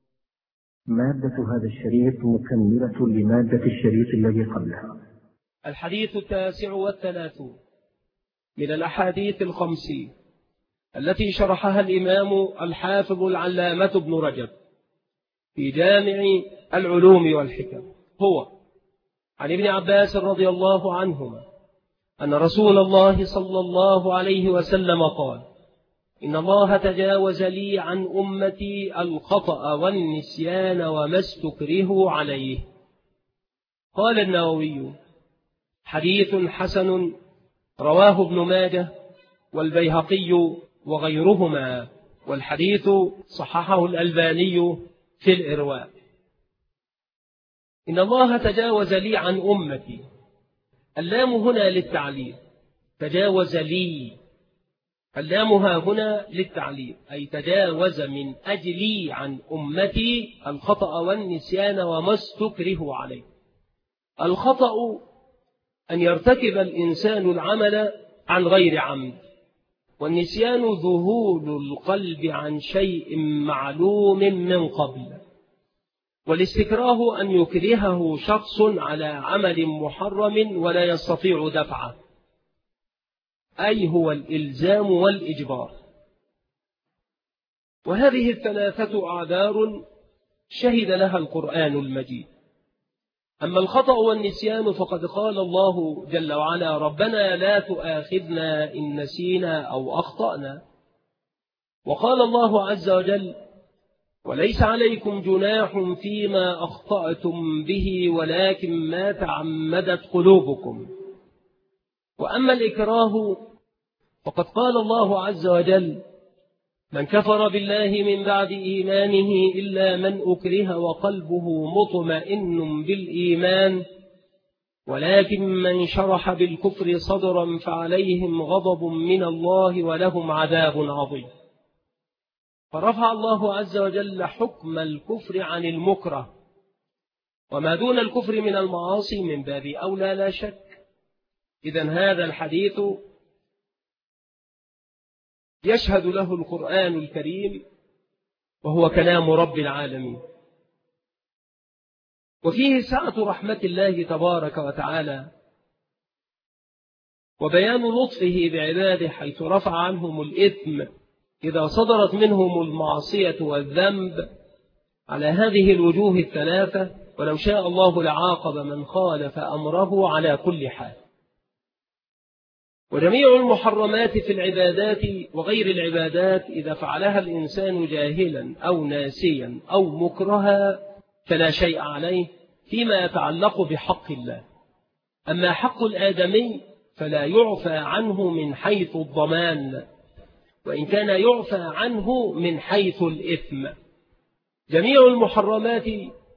مادة هذا الشريط مكملة لمادة الشريط الذي قبلها. الحديث 39 من الأحاديث 50 التي شرحها الإمام الحافظ العلامة ابن رجب في جامع العلوم والحكم هو عن ابن عباس رضي الله عنهما أن رسول الله صلى الله عليه وسلم قال: إن الله تجاوز لي عن أمتي الخطأ والنسيان وما استكرهوا عليه. قال النووي: حديث حسن رواه ابن ماجه والبيهقي وغيرهما، والحديث صححه الألباني في الإرواء. إن الله تجاوز لي عن أمتي، اللام هنا للتعليل، تجاوز لي، اللامها هنا للتعليل، أي تجاوز من أجلي عن أمتي الخطأ والنسيان وما استكره عليه. الخطأ أن يرتكب الإنسان العمل عن غير عمد، والنسيان ذهول القلب عن شيء معلوم من قبل، والاستكراه أن يكرهه شخص على عمل محرم ولا يستطيع دفعه، أي هو الإلزام والإجبار. وهذه الثلاثة أعذار شهد لها القرآن المجيد. أما الخطأ والنسيان فقد قال الله جل وعلا: ربنا لا تؤاخذنا إن نسينا أو أخطأنا. وقال الله عز وجل: وليس عليكم جناح فيما أخطأتم به ولكن ما تعمدت قلوبكم. وأما الإكراه فقد قال الله عز وجل: من كفر بالله من بعد إيمانه إلا من أكره وقلبه مطمئن بالإيمان ولكن من شرح بالكفر صدرا فعليهم غضب من الله ولهم عذاب عظيم. فرفع الله عز وجل حكم الكفر عن المكره، وما دون الكفر من المعاصي من باب أولى لا شك. إذن هذا الحديث يشهد له القرآن الكريم وهو كلام رب العالمين، وفيه سعة رحمة الله تبارك وتعالى وبيان لطفه بعباده حيث رفع عنهم الإثم إذا صدرت منهم المعصية والذنب على هذه الوجوه الثلاثة، ولو شاء الله لعاقب من خالف أمره على كل حال. وجميع المحرمات في العبادات وغير العبادات إذا فعلها الإنسان جاهلا أو ناسيا أو مكرها فلا شيء عليه فيما يتعلق بحق الله. أما حق الآدمي فلا يعفى عنه من حيث الضمان، وإن كان يعفى عنه من حيث الإثم. جميع المحرمات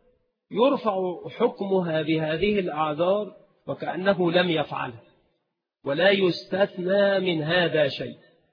يرفع حكمها بهذه الأعذار وكأنه لم يفعلها، ولا يستثنى من هذا شيء.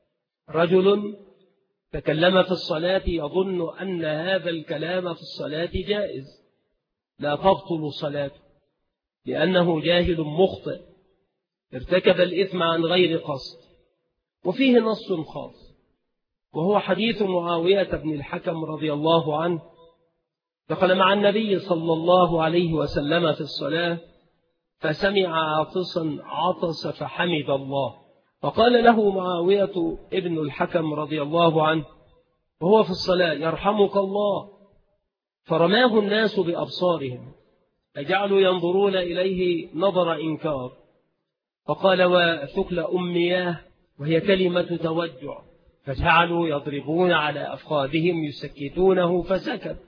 رجل تكلم في الصلاة يظن أن هذا الكلام في الصلاة جائز، لا تبطل صلاته لأنه جاهل مخطئ ارتكب الإثم عن غير قصد. وفيه نص خاص، وهو حديث معاوية بن الحكم رضي الله عنه، دخل مع النبي صلى الله عليه وسلم في الصلاة فسمع عاطسا عطس فحمد الله، فقال له معاوية ابن الحكم رضي الله عنه وهو في الصلاة: يرحمك الله. فرماه الناس بأبصارهم فجعلوا ينظرون إليه نظر إنكار، فقال: وثكل أمياه، وهي كلمة توجع، فجعلوا يضربون على أفخاذهم يسكتونه فسكت.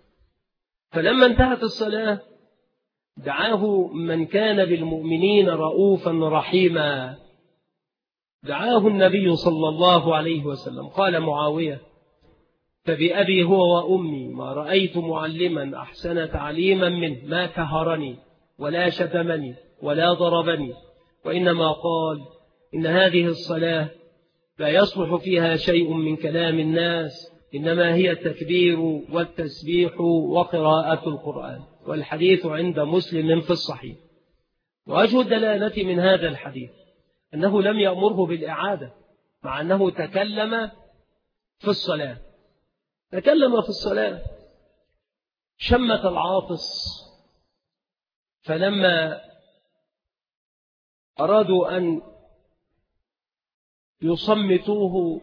فلما انتهت الصلاة دعاه من كان بالمؤمنين رؤوفا رحيما، دعاه النبي صلى الله عليه وسلم. قال معاوية: فبأبي هو وأمي ما رأيت معلما أحسن تعليما منه، ما كهرني ولا شتمني ولا ضربني، وإنما قال: إن هذه الصلاة لا يصلح فيها شيء من كلام الناس، إنما هي التكبير والتسبيح وقراءة القرآن. والحديث عند مسلم في الصحيح. وأجه الدلالة من هذا الحديث أنه لم يأمره بالإعادة، مع أنه تكلم في الصلاة. تكلم في الصلاة، شمت العاطس، فلما أرادوا أن يصمتوه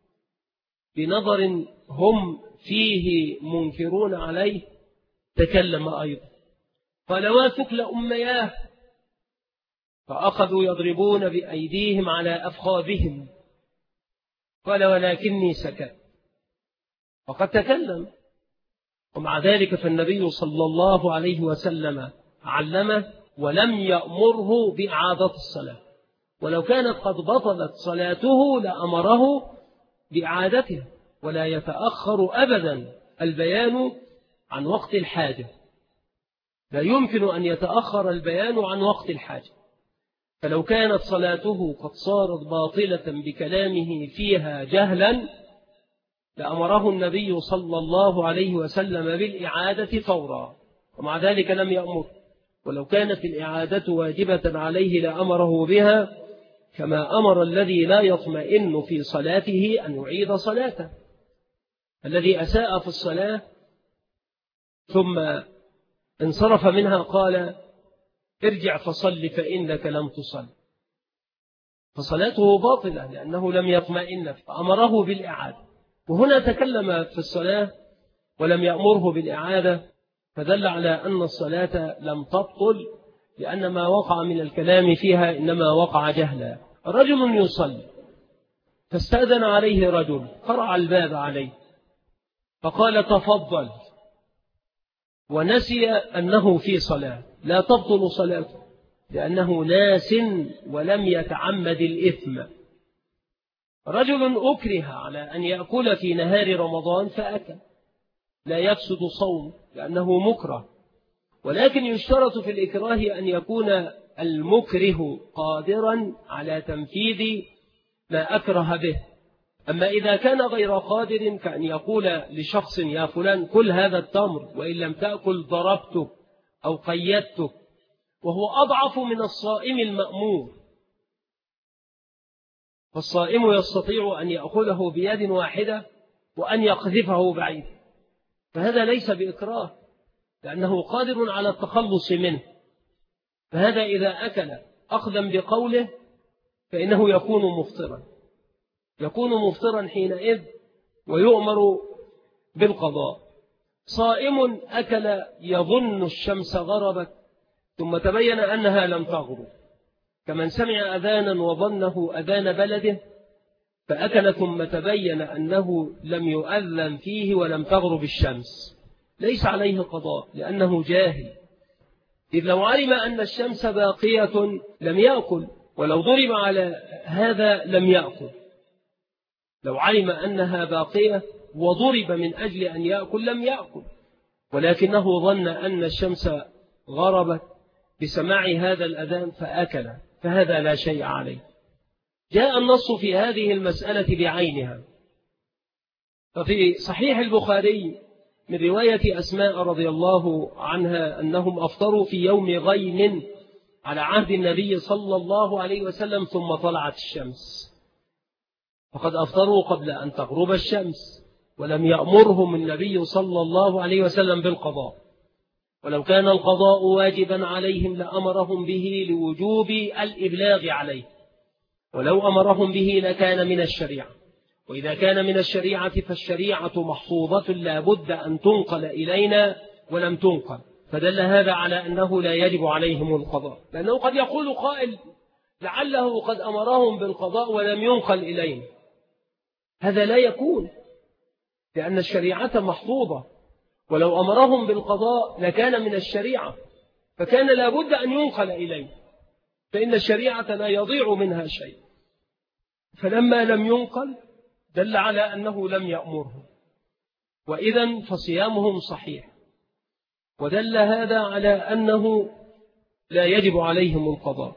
بنظر هم فيه منكرون عليه تكلم أيضا، قال: وثكل أمياه، فأخذوا يضربون بأيديهم على أفخاذهم، قال: ولكني سكت. وقد تكلم، ومع ذلك فالنبي صلى الله عليه وسلم علمه ولم يأمره بإعادة الصلاة، ولو كانت قد بطلت صلاته لأمره بإعادتها. ولا يتأخر أبدا البيان عن وقت الحاجة، لا يمكن أن يتأخر البيان عن وقت الحاجة. فلو كانت صلاته قد صارت باطلة بكلامه فيها جهلا لأمره النبي صلى الله عليه وسلم بالإعادة فورا، ومع ذلك لم يأمر. ولو كانت الإعادة واجبة عليه لأمره بها، كما أمر الذي لا يطمئن في صلاته أن يعيد صلاته. الذي أساء في الصلاة ثم انصرف منها قال: ارجع فصل فإنك لم تصل، فصلاته باطلة لأنه لم يطمئن، فأمره بالإعادة. وهنا تكلم في الصلاة ولم يأمره بالإعادة، فدل على أن الصلاة لم تبطل، لأن ما وقع من الكلام فيها إنما وقع جهلا. رجل يصلي فاستأذن عليه رجل، قرع الباب عليه فقال: تفضل، ونسي أنه في صلاة، لا تبطل صلاته لأنه ناس ولم يتعمد الإثم. رجل أكره على أن يأكل في نهار رمضان فأكل، لا يفسد صوم لأنه مكره، ولكن يشترط في الإكراه أن يكون المكره قادرا على تنفيذ ما أكره به. أما إذا كان غير قادر كأن يقول لشخص: يا فلان كل هذا التمر، وإن لم تأكل ضربتك أو قيدتك، وهو أضعف من الصائم المأمور. فالصائم يستطيع أن يأخذه بيد واحدة وأن يقذفه بعيد، فهذا ليس بإكراه لأنه قادر على التخلص منه. فهذا إذا أكل أخذا بقوله فإنه يكون مفطرا حينئذ ويؤمر بالقضاء. صائم أكل يظن الشمس غربت ثم تبين أنها لم تغرب، كمن سمع أذانا وظنه أذان بلده فأكل ثم تبين أنه لم يؤذن فيه ولم تغرب الشمس، ليس عليه قضاء لأنه جاهل، إذ لو علم أن الشمس باقية لم يأكل، ولو ضرب على هذا لم يأكل. لو علم أنها باقية وضرب من أجل أن يأكل لم يأكل، ولكنه ظن أن الشمس غربت بسماع هذا الأذان فأكل، فهذا لا شيء عليه. جاء النص في هذه المسألة بعينها، ففي صحيح البخاري من رواية أسماء رضي الله عنها أنهم أفطروا في يوم غيم على عهد النبي صلى الله عليه وسلم ثم طلعت الشمس، فقد أفطروا قبل أن تغرب الشمس، ولم يأمرهم النبي صلى الله عليه وسلم بالقضاء، ولو كان القضاء واجبا عليهم لأمرهم به لوجوب الإبلاغ عليه، ولو أمرهم به لكان من الشريعة، وإذا كان من الشريعة فالشريعة محفوظة لا بد أن تنقل إلينا ولم تنقل، فدل هذا على أنه لا يجب عليهم القضاء، لأنه قد يقول قائل لعله قد أمرهم بالقضاء ولم ينقل إلينا، هذا لا يكون، لأن الشريعة محفوظة، ولو أمرهم بالقضاء لكان من الشريعة، فكان لا بد أن ينقل إلينا، فإن الشريعة لا يضيع منها شيء، فلما لم ينقل دل على أنه لم يأمرهم، وإذن فصيامهم صحيح، ودل هذا على أنه لا يجب عليهم القضاء.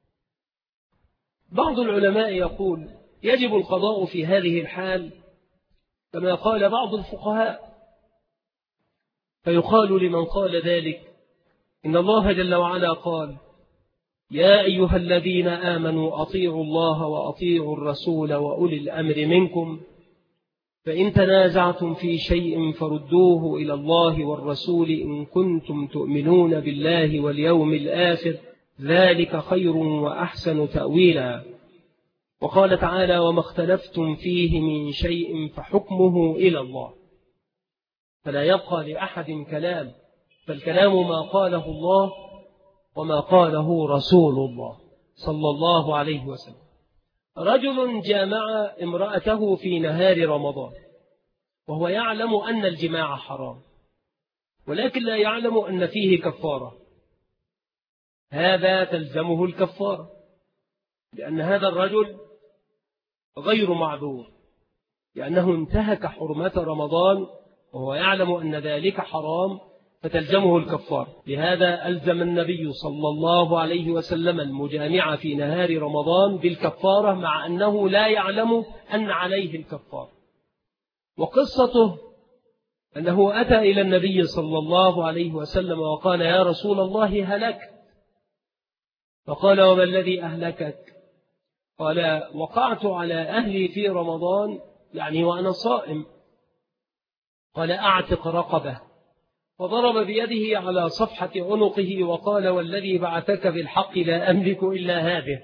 بعض العلماء يقول يجب القضاء في هذه الحال كما قال بعض الفقهاء، فيقال لمن قال ذلك إن الله جل وعلا قال يا أيها الذين آمنوا أطيعوا الله وأطيعوا الرسول وأولي الأمر منكم، فإن تنازعتم في شيء فردوه إلى الله والرسول إن كنتم تؤمنون بالله واليوم الآخر ذلك خير وأحسن تأويلا. وقال تعالى وما اختلفتم فيه من شيء فحكمه إلى الله، فلا يبقى لأحد كلام، فالكلام ما قاله الله وما قاله رسول الله صلى الله عليه وسلم. رجل جامع امرأته في نهار رمضان وهو يعلم أن الجماع حرام، ولكن لا يعلم أن فيه كفارة، هذا تلزمه الكفارة، لأن هذا الرجل غير معذور، لأنه انتهك حرمة رمضان وهو يعلم أن ذلك حرام، فتلزمه الكفارة. لهذا ألزم النبي صلى الله عليه وسلم المجامع في نهار رمضان بالكفارة، مع أنه لا يعلم أن عليه الكفارة. وقصته أنه أتى إلى النبي صلى الله عليه وسلم وقال يا رسول الله هلكت، فقال وما الذي أهلكك؟ قال وقعت على أهلي في رمضان، يعني وأنا صائم. قال أعتق رقبة، فضرب بيده على صفحة عنقه وقال والذي بعثك بالحق لا أملك إلا هذه،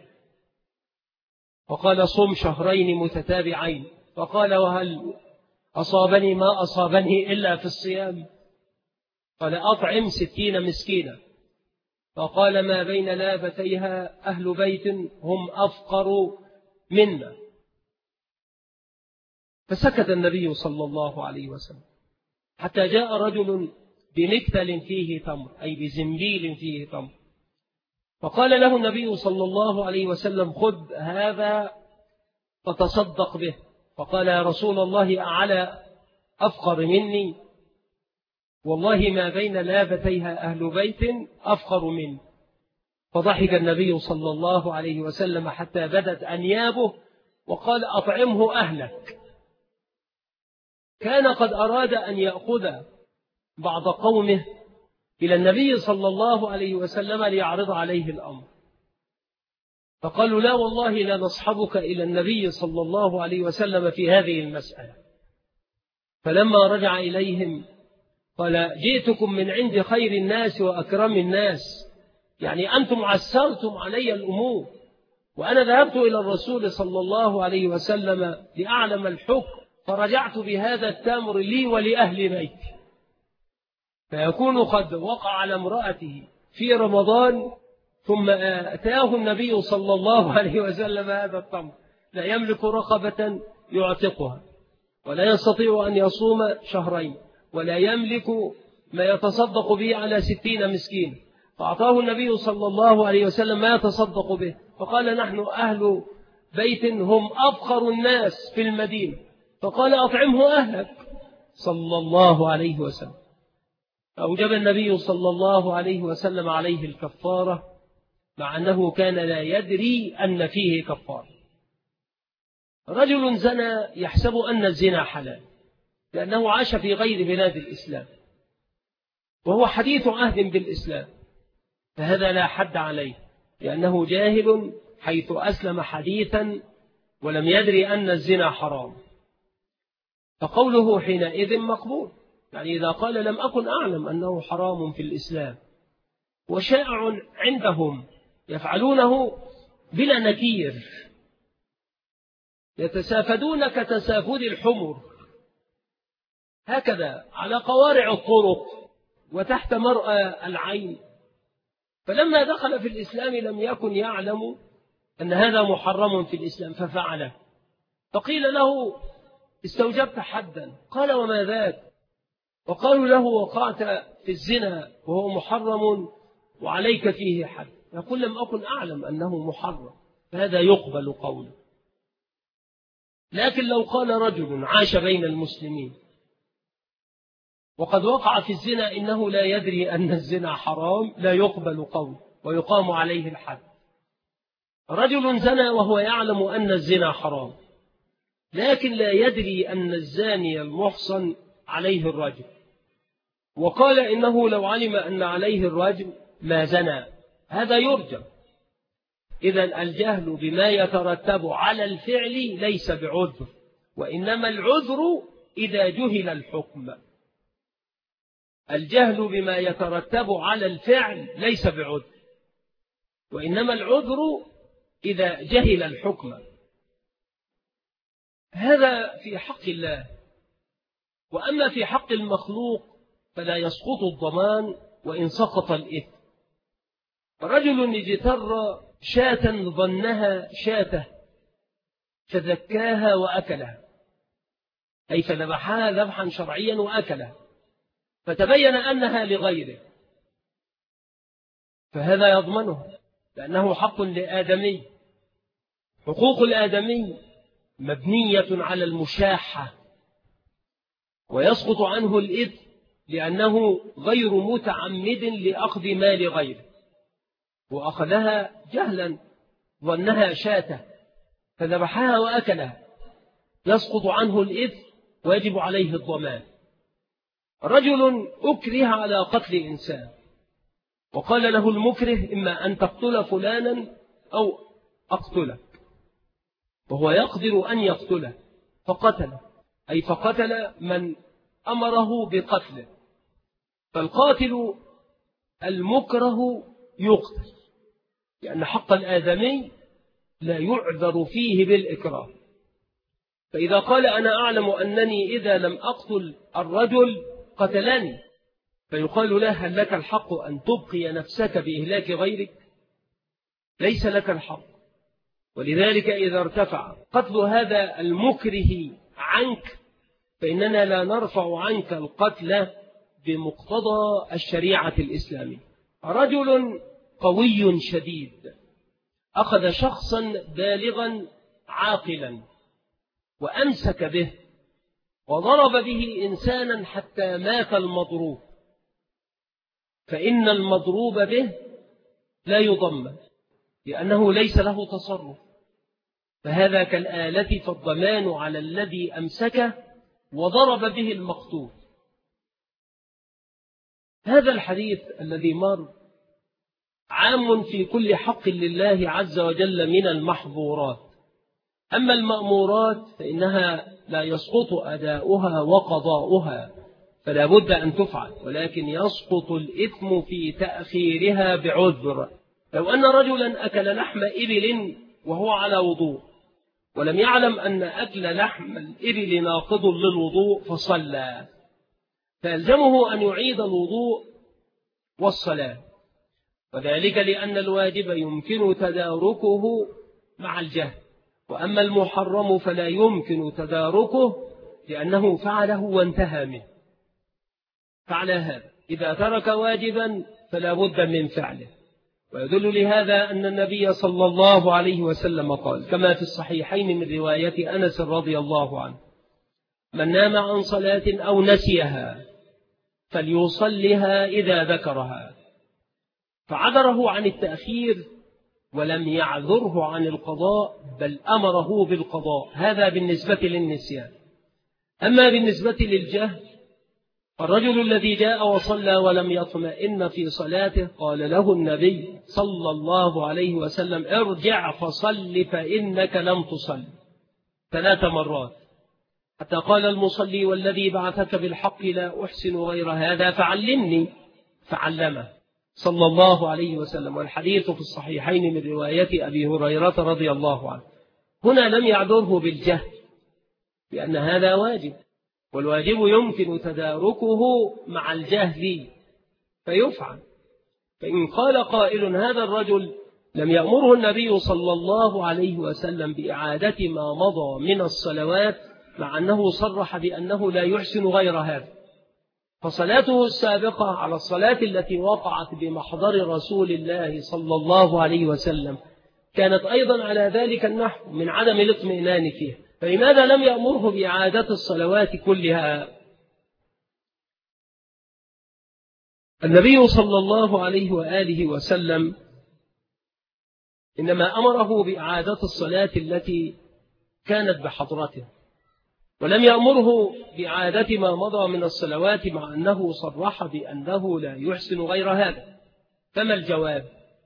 وقال صم شهرين متتابعين، فقال وهل أصابني ما أصابني إلا في الصيام؟ قال أطعم 60 مسكينا، فقال ما بين لابتيها أهل بيت هم أفقر منا، فسكت النبي صلى الله عليه وسلم حتى جاء رجل بمكتل فيه تمر، أي بزنبيل فيه تمر، فقال له النبي صلى الله عليه وسلم خذ هذا فتصدق به، فقال يا رسول الله أعلى أفقر مني؟ والله ما بين لابتيها أهل بيت أفقر مني. فضحك النبي صلى الله عليه وسلم حتى بدت أنيابه وقال أطعمه أهلك. كان قد أراد أن يأخذ بعض قومه إلى النبي صلى الله عليه وسلم ليعرض عليه الأمر، فقالوا لا والله لا نصحبك إلى النبي صلى الله عليه وسلم في هذه المسألة. فلما رجع إليهم قال جئتكم من عند خير الناس وأكرم الناس، يعني أنتم عسرتم علي الأمور وأنا ذهبت إلى الرسول صلى الله عليه وسلم لأعلم الحكم، فرجعت بهذا التمر لي ولأهل بيتي، فيكون قد وقع على امرأته في رمضان ثم أتاه النبي صلى الله عليه وسلم هذا التمر، لا يملك رقبة يعتقها، ولا يستطيع أن يصوم شهرين، ولا يملك ما يتصدق به على 60 مسكين، فأعطاه النبي صلى الله عليه وسلم ما يتصدق به، فقال نحن أهل بيت هم أفخر الناس في المدينة، فقال أطعمه أهلك صلى الله عليه وسلم. أوجب النبي صلى الله عليه وسلم عليه الكفارة، مع أنه كان لا يدري أن فيه كفارة. رجل زنى يحسب أن الزنا حلال لأنه عاش في غير بلاد الإسلام، وهو حديث عهد بالإسلام، فهذا لا حد عليه لأنه جاهل حيث أسلم حديثا ولم يدري أن الزنا حرام، فقوله حينئذ مقبول. يعني إذا قال لم أكن أعلم أنه حرام في الإسلام وشائع عندهم يفعلونه بلا نكير، يتسافدون كتسافد الحمر هكذا على قوارع الطرق وتحت مرأى العين، فلما دخل في الإسلام لم يكن يعلم أن هذا محرم في الإسلام ففعله، فقيل له استوجبت حدا، قال وما ذاك؟ وقالوا له وقعت في الزنا وهو محرم وعليك فيه حد، يقول لم أكن أعلم أنه محرم، فهذا يقبل قوله. لكن لو قال رجل عاش بين المسلمين وقد وقع في الزنا إنه لا يدري أن الزنا حرام، لا يقبل قوله ويقام عليه الحد. رجل زنى وهو يعلم أن الزنا حرام لكن لا يدري أن الزاني المحصن عليه الرجم، وقال إنه لو علم أن عليه الرجم ما زنى، هذا يرجم. إذن الجهل بما يترتب على الفعل ليس بعذر، وإنما العذر إذا جهل الحكم. الجهل بما يترتب على الفعل ليس بعذر، وإنما العذر إذا جهل الحكم. هذا في حق الله، وأما في حق المخلوق فلا يسقط الضمان وإن سقط الإثم. رجل اجتر شاة ظنها شاته فذكاها وأكلها، أي فذبحها ذبحا شرعيا وأكلها، فتبين أنها لغيره، فهذا يضمنه لأنه حق لآدمي. حقوق الآدمي مبنية على المشاحة، ويسقط عنه الإثم لأنه غير متعمد لأخذ مال غيره، وأخذها جهلا ظنها شاته فذبحها وأكلها، يسقط عنه الإثم ويجب عليه الضمان. رجل أكره على قتل إنسان وقال له المكره إما أن تقتل فلانا أو أقتلك، وهو يقدر أن يقتله فقتله، أي فقتل من أمره بقتله، فالقاتل المكره يقتل، لأن حق الآدمي لا يعذر فيه بالإكراه. فإذا قال أنا أعلم أنني إذا لم أقتل الرجل قتلني، فيقال له هل لك الحق أن تبقي نفسك بإهلاك غيرك؟ ليس لك الحق. ولذلك إذا ارتفع قتل هذا المكره عنك فإننا لا نرفع عنك القتل بمقتضى الشريعة الإسلامية. رجل قوي شديد أخذ شخصا بالغا عاقلا وأمسك به وضرب به إنسانا حتى مات المضروب، فإن المضروب به لا يضمن لأنه ليس له تصرف، فهذا كالآلة، فالضمان على الذي أمسكه وضرب به المقتول. هذا الحديث الذي مر عام في كل حق لله عز وجل من المحظورات، أما المأمورات فإنها لا يسقط أداؤها وقضاؤها، فلا بد أن تفعل، ولكن يسقط الإثم في تأخيرها بعذر. لو أن رجلا أكل لحم إبل وهو على وضوء ولم يعلم أن أكل لحم الإبل ناقض للوضوء فصلى، فيلزمه أن يعيد الوضوء والصلاة، وذلك لأن الواجب يمكن تداركه مع الجهل، وأما المحرم فلا يمكن تداركه لأنه فعله وانتهى منه. فعلى هذا إذا ترك واجبا فلا بد من فعله، ويدل لهذا أن النبي صلى الله عليه وسلم قال كما في الصحيحين من رواية أنس رضي الله عنه: من نام عن صلاة أو نسيها فليصلها إذا ذكرها، فعذره عن التأخير ولم يعذره عن القضاء، بل أمره بالقضاء. هذا بالنسبة للنسيان. أما بالنسبة للجهل، الرجل الذي جاء وصلى ولم يطمئن في صلاته قال له النبي صلى الله عليه وسلم: ارجع فصل فإنك لم تصل 3 مرات، حتى قال المصلي: والذي بعثك بالحق لا أحسن غير هذا فعلمني، فعلمه صلى الله عليه وسلم. والحديث في الصحيحين من رواية أبي هريرة رضي الله عنه. هنا لم يعذره بالجهل لأن هذا واجب، والواجب يمكن تداركه مع الجهل فيفعل. فإن قال قائل: هذا الرجل لم يأمره النبي صلى الله عليه وسلم بإعادة ما مضى من الصلوات، مع أنه صرح بأنه لا يحسن غير هذا، فصلاته السابقة على الصلاة التي وقعت بمحضر رسول الله صلى الله عليه وسلم كانت أيضا على ذلك النحو من عدم الاطمئنان فيها، فلماذا لم يأمره بإعادة الصلوات كلها؟ النبي صلى الله عليه وآله وسلم إنما أمره بإعادة الصلاة التي كانت بحضرته، ولم يأمره بإعادة ما مضى من الصلوات، مع أنه صرح بأنه لا يحسن غير هذا. فما الجواب؟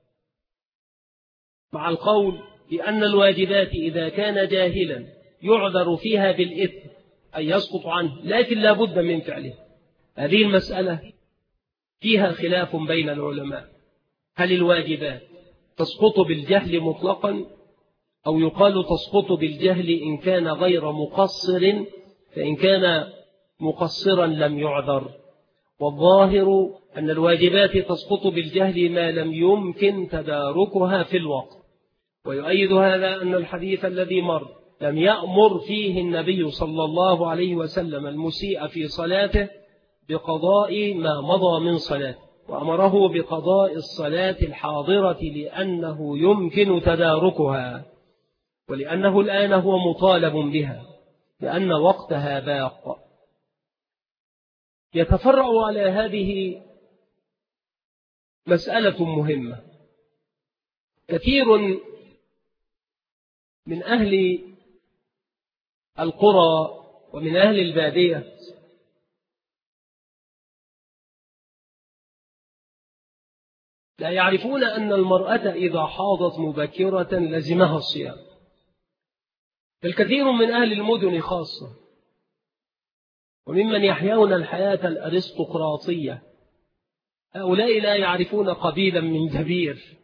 مع القول بأن الواجبات إذا كان جاهلا يعذر فيها بالإثم أي يسقط عنه، لكن لا بد من فعله. هذه المسألة فيها خلاف بين العلماء: هل الواجبات تسقط بالجهل مطلقا، أو يقال تسقط بالجهل إن كان غير مقصر، فإن كان مقصرا لم يعذر؟ والظاهر أن الواجبات تسقط بالجهل ما لم يمكن تداركها في الوقت. ويؤيد هذا أن الحديث الذي مر لم يأمر فيه النبي صلى الله عليه وسلم المسيء في صلاته بقضاء ما مضى من صلاته، وأمره بقضاء الصلاة الحاضرة لأنه يمكن تداركها، ولأنه الآن هو مطالب بها لأن وقتها باق. يتفرع على هذه مسألة مهمة. كثير من أهل القرى ومن أهل البادية لا يعرفون أن المرأة إذا حاضت مبكرة لزمها الصيام. الكثير من أهل المدن خاصة وممن يحيون الحياة الأرستقراطية، هؤلاء لا يعرفون قبيلا من جبير،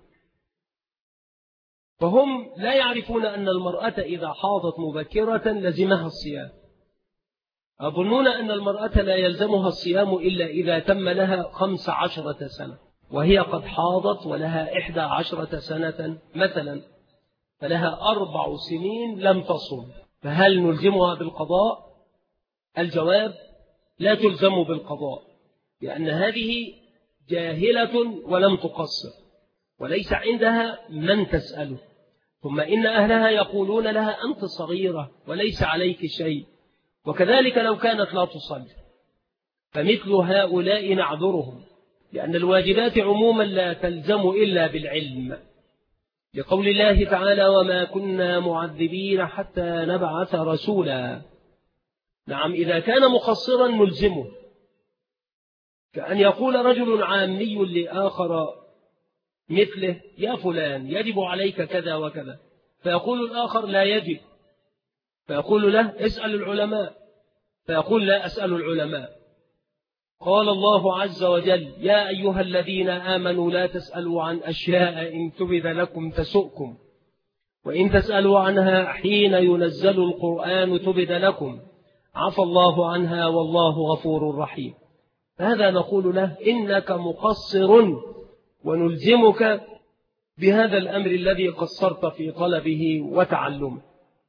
فهم لا يعرفون أن المرأة إذا حاضت مبكرة لزمها الصيام. أظنون أن المرأة لا يلزمها الصيام إلا إذا تم لها 15 سنة، وهي قد حاضت ولها 11 سنة مثلا، فلها 4 سنين لم تصم، فهل نلزمها بالقضاء؟ الجواب: لا تلزم بالقضاء، لأن هذه جاهلة ولم تقصر وليس عندها من تسأله، ثم إن أهلها يقولون لها: أنت صغيرة وليس عليك شيء. وكذلك لو كانت لا تصلي، فمثل هؤلاء نعذرهم، لأن الواجبات عموما لا تلزم إلا بالعلم، لقول الله تعالى: وما كنا معذبين حتى نبعث رسولا. نعم، إذا كان مقصرا نلزمه، كأن يقول رجل عامي لآخر مثله: يا فلان يجب عليك كذا وكذا، فيقول الآخر: لا يجب، فيقول له: اسأل العلماء، فيقول: لا أسأل العلماء. قال الله عز وجل: يا أيها الذين آمنوا لا تسألوا عن أشياء إن تبد لكم تسؤكم، وإن تسألوا عنها حين ينزل القرآن تبد لكم عفى الله عنها والله غفور رحيم. هذا نقول له إنك مقصر، ونلزمك بهذا الأمر الذي قصرت في طلبه وتعلمه.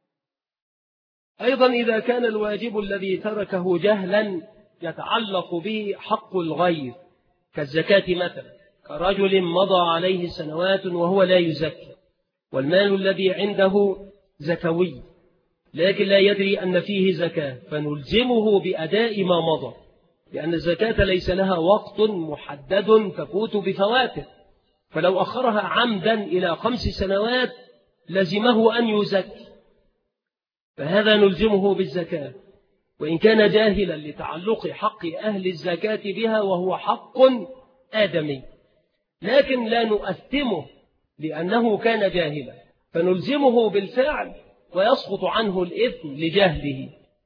أيضا إذا كان الواجب الذي تركه جهلا يتعلق به حق الغير كالزكاة مثلا، كرجل مضى عليه سنوات وهو لا يزكي، والمال الذي عنده زكوي لكن لا يدري أن فيه زكاة، فنلزمه بأداء ما مضى، لأن الزكاة ليس لها وقت محدد تفوت بفواته، فلو أخرها عمدا إلى 5 سنوات لزمه أن يزكي، فهذا نلزمه بالزكاة وإن كان جاهلا لتعلق حق أهل الزكاة بها وهو حق آدمي، لكن لا نؤثمه لأنه كان جاهلا، فنلزمه بالفعل ويسقط عنه الإثم لجهله.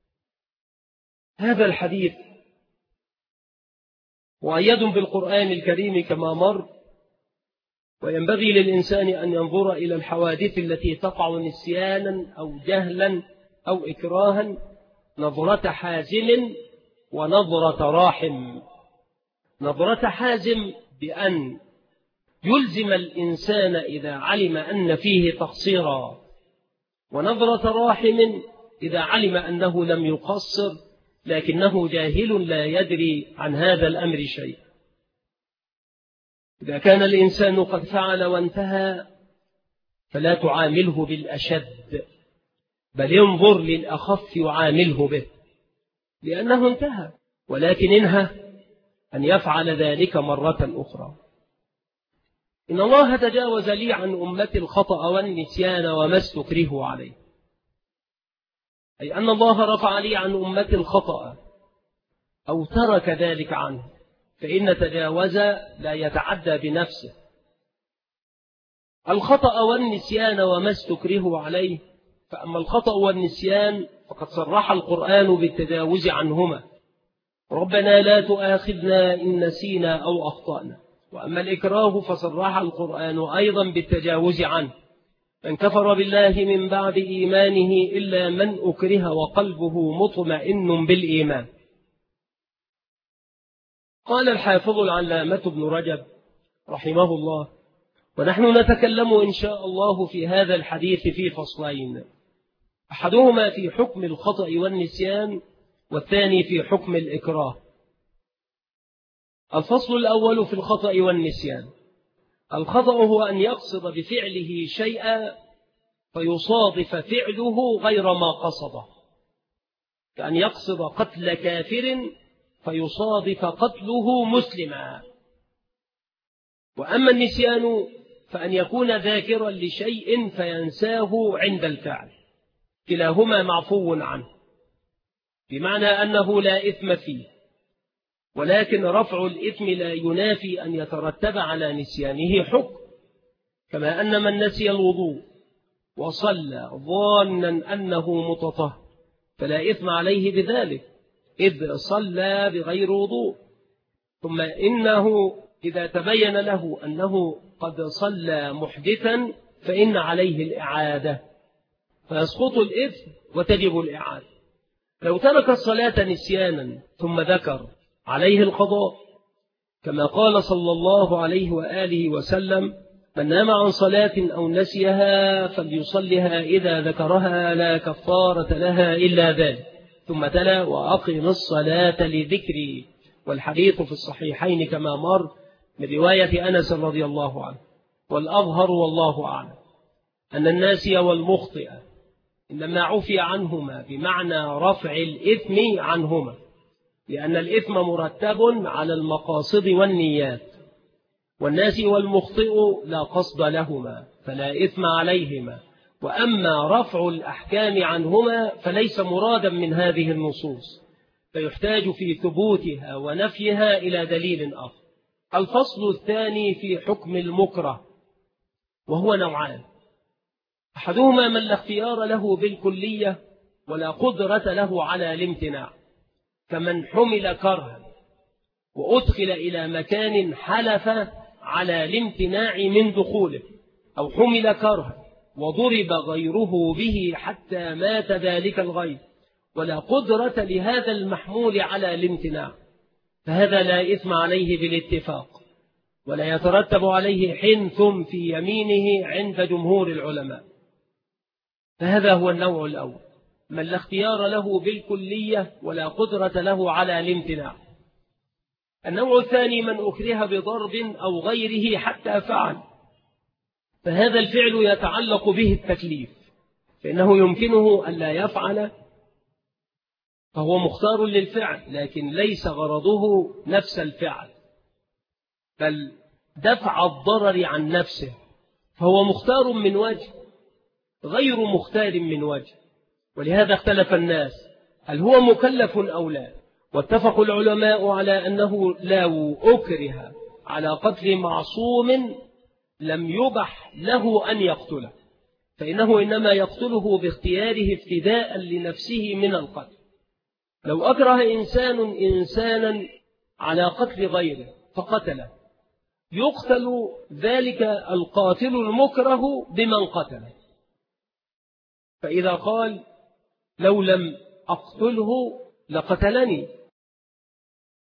هذا الحديث مؤيد بالقرآن الكريم كما مر، وينبغي للإنسان أن ينظر إلى الحوادث التي تقع نسيانا أو جهلا أو إكراها نظرة حازم ونظرة راحم. نظرة حازم بأن يلزم الإنسان إذا علم أن فيه تقصيرا، ونظرة راحم إذا علم أنه لم يقصر لكنه جاهل لا يدري عن هذا الأمر شيء. إذا كان الإنسان قد فعل وانتهى فلا تعامله بالأشد، بل انظر للأخف يعامله به لأنه انتهى، ولكن انهى أن يفعل ذلك مرة أخرى. إن الله تجاوز لي عن أمتي الخطأ والنسيان وما استكرهوا عليه، أي أن الله رفع لي عن أمتي الخطأ أو ترك ذلك عنه، فإن تجاوز لا يتعدى بنفسه. الخطأ والنسيان وما استكرهوا عليه، فأما الخطأ والنسيان فقد صرح القرآن بالتجاوز عنهما، ربنا لا تؤاخذنا إن نسينا أو أخطأنا. وأما الإكراه فصرح القرآن أيضا بالتجاوز عنه، من كفر بالله من بعد إيمانه إلا من أكره وقلبه مطمئن بالإيمان. قال الحافظ العلامة ابن رجب رحمه الله: ونحن نتكلم إن شاء الله في هذا الحديث في فصلين، أحدهما في حكم الخطأ والنسيان، والثاني في حكم الإكراه. الفصل الأول في الخطأ والنسيان. الخطأ هو أن يقصد بفعله شيئا فيصادف فعله غير ما قصده، كأن يقصد قتل كافر فيصادف قتله مسلما. وأما النسيان فأن يكون ذاكرا لشيء فينساه عند الفعل، كلاهما معفو عنه، بمعنى أنه لا إثم فيه، ولكن رفع الإثم لا ينافي أن يترتب على نسيانه حكم، كما أن من نسي الوضوء وصلى ظانا أنه متطهر فلا إثم عليه بذلك، إذ صلى بغير وضوء، ثم إنه إذا تبين له أنه قد صلى محدثا فإن عليه الإعادة، فيسقط الإثم وتجب الإعادة. لو ترك الصلاة نسيانا ثم ذكر عليه القضاء، كما قال صلى الله عليه وآله وسلم: من نام عن صلاة أو نسيها فليصلها إذا ذكرها لا كفارة لها إلا ذلك، ثم تلا: وأقم الصلاة لذكري. والحديث في الصحيحين كما مر من رواية أنس رضي الله عنه. والأظهر والله أعلم أن الناسي والمخطئ إنما عفي عنهما بمعنى رفع الإثم عنهما، لأن الإثم مرتب على المقاصد والنيات، والناسي والمخطئ لا قصد لهما فلا إثم عليهما. وأما رفع الأحكام عنهما فليس مرادا من هذه النصوص، فيحتاج في ثبوتها ونفيها إلى دليل آخر. الفصل الثاني في حكم المكره، وهو نوعان: أحدهما من لا اختيار له بالكلية ولا قدرة له على الامتناع، كمن حمل كرها وأدخل إلى مكان حلف على الامتناع من دخوله، أو حمل كرها وضرب غيره به حتى مات ذلك الغير، ولا قدرة لهذا المحمول على الامتناع، فهذا لا إثم عليه بالاتفاق، ولا يترتب عليه حنث في يمينه عند جمهور العلماء. فهذا هو النوع الأول، من لا اختيار له بالكلية ولا قدرة له على الامتناع. النوع الثاني من أكره بضرب أو غيره حتى فعل، فهذا الفعل يتعلق به التكليف، فإنه يمكنه أن لا يفعل، فهو مختار للفعل، لكن ليس غرضه نفس الفعل بل دفع الضرر عن نفسه، فهو مختار من وجه غير مختار من وجه. ولهذا اختلف الناس هل هو مكلف أو لا، واتفق العلماء على أنه لو أكره على قتل معصوم لم يبح له أن يقتله، فإنه إنما يقتله باختياره افتداء لنفسه من القتل. لو أكره إنسانا على قتل غيره فقتله، يقتل ذلك القاتل المكره بمن قتله. فإذا قال لو لم أقتله لقتلني،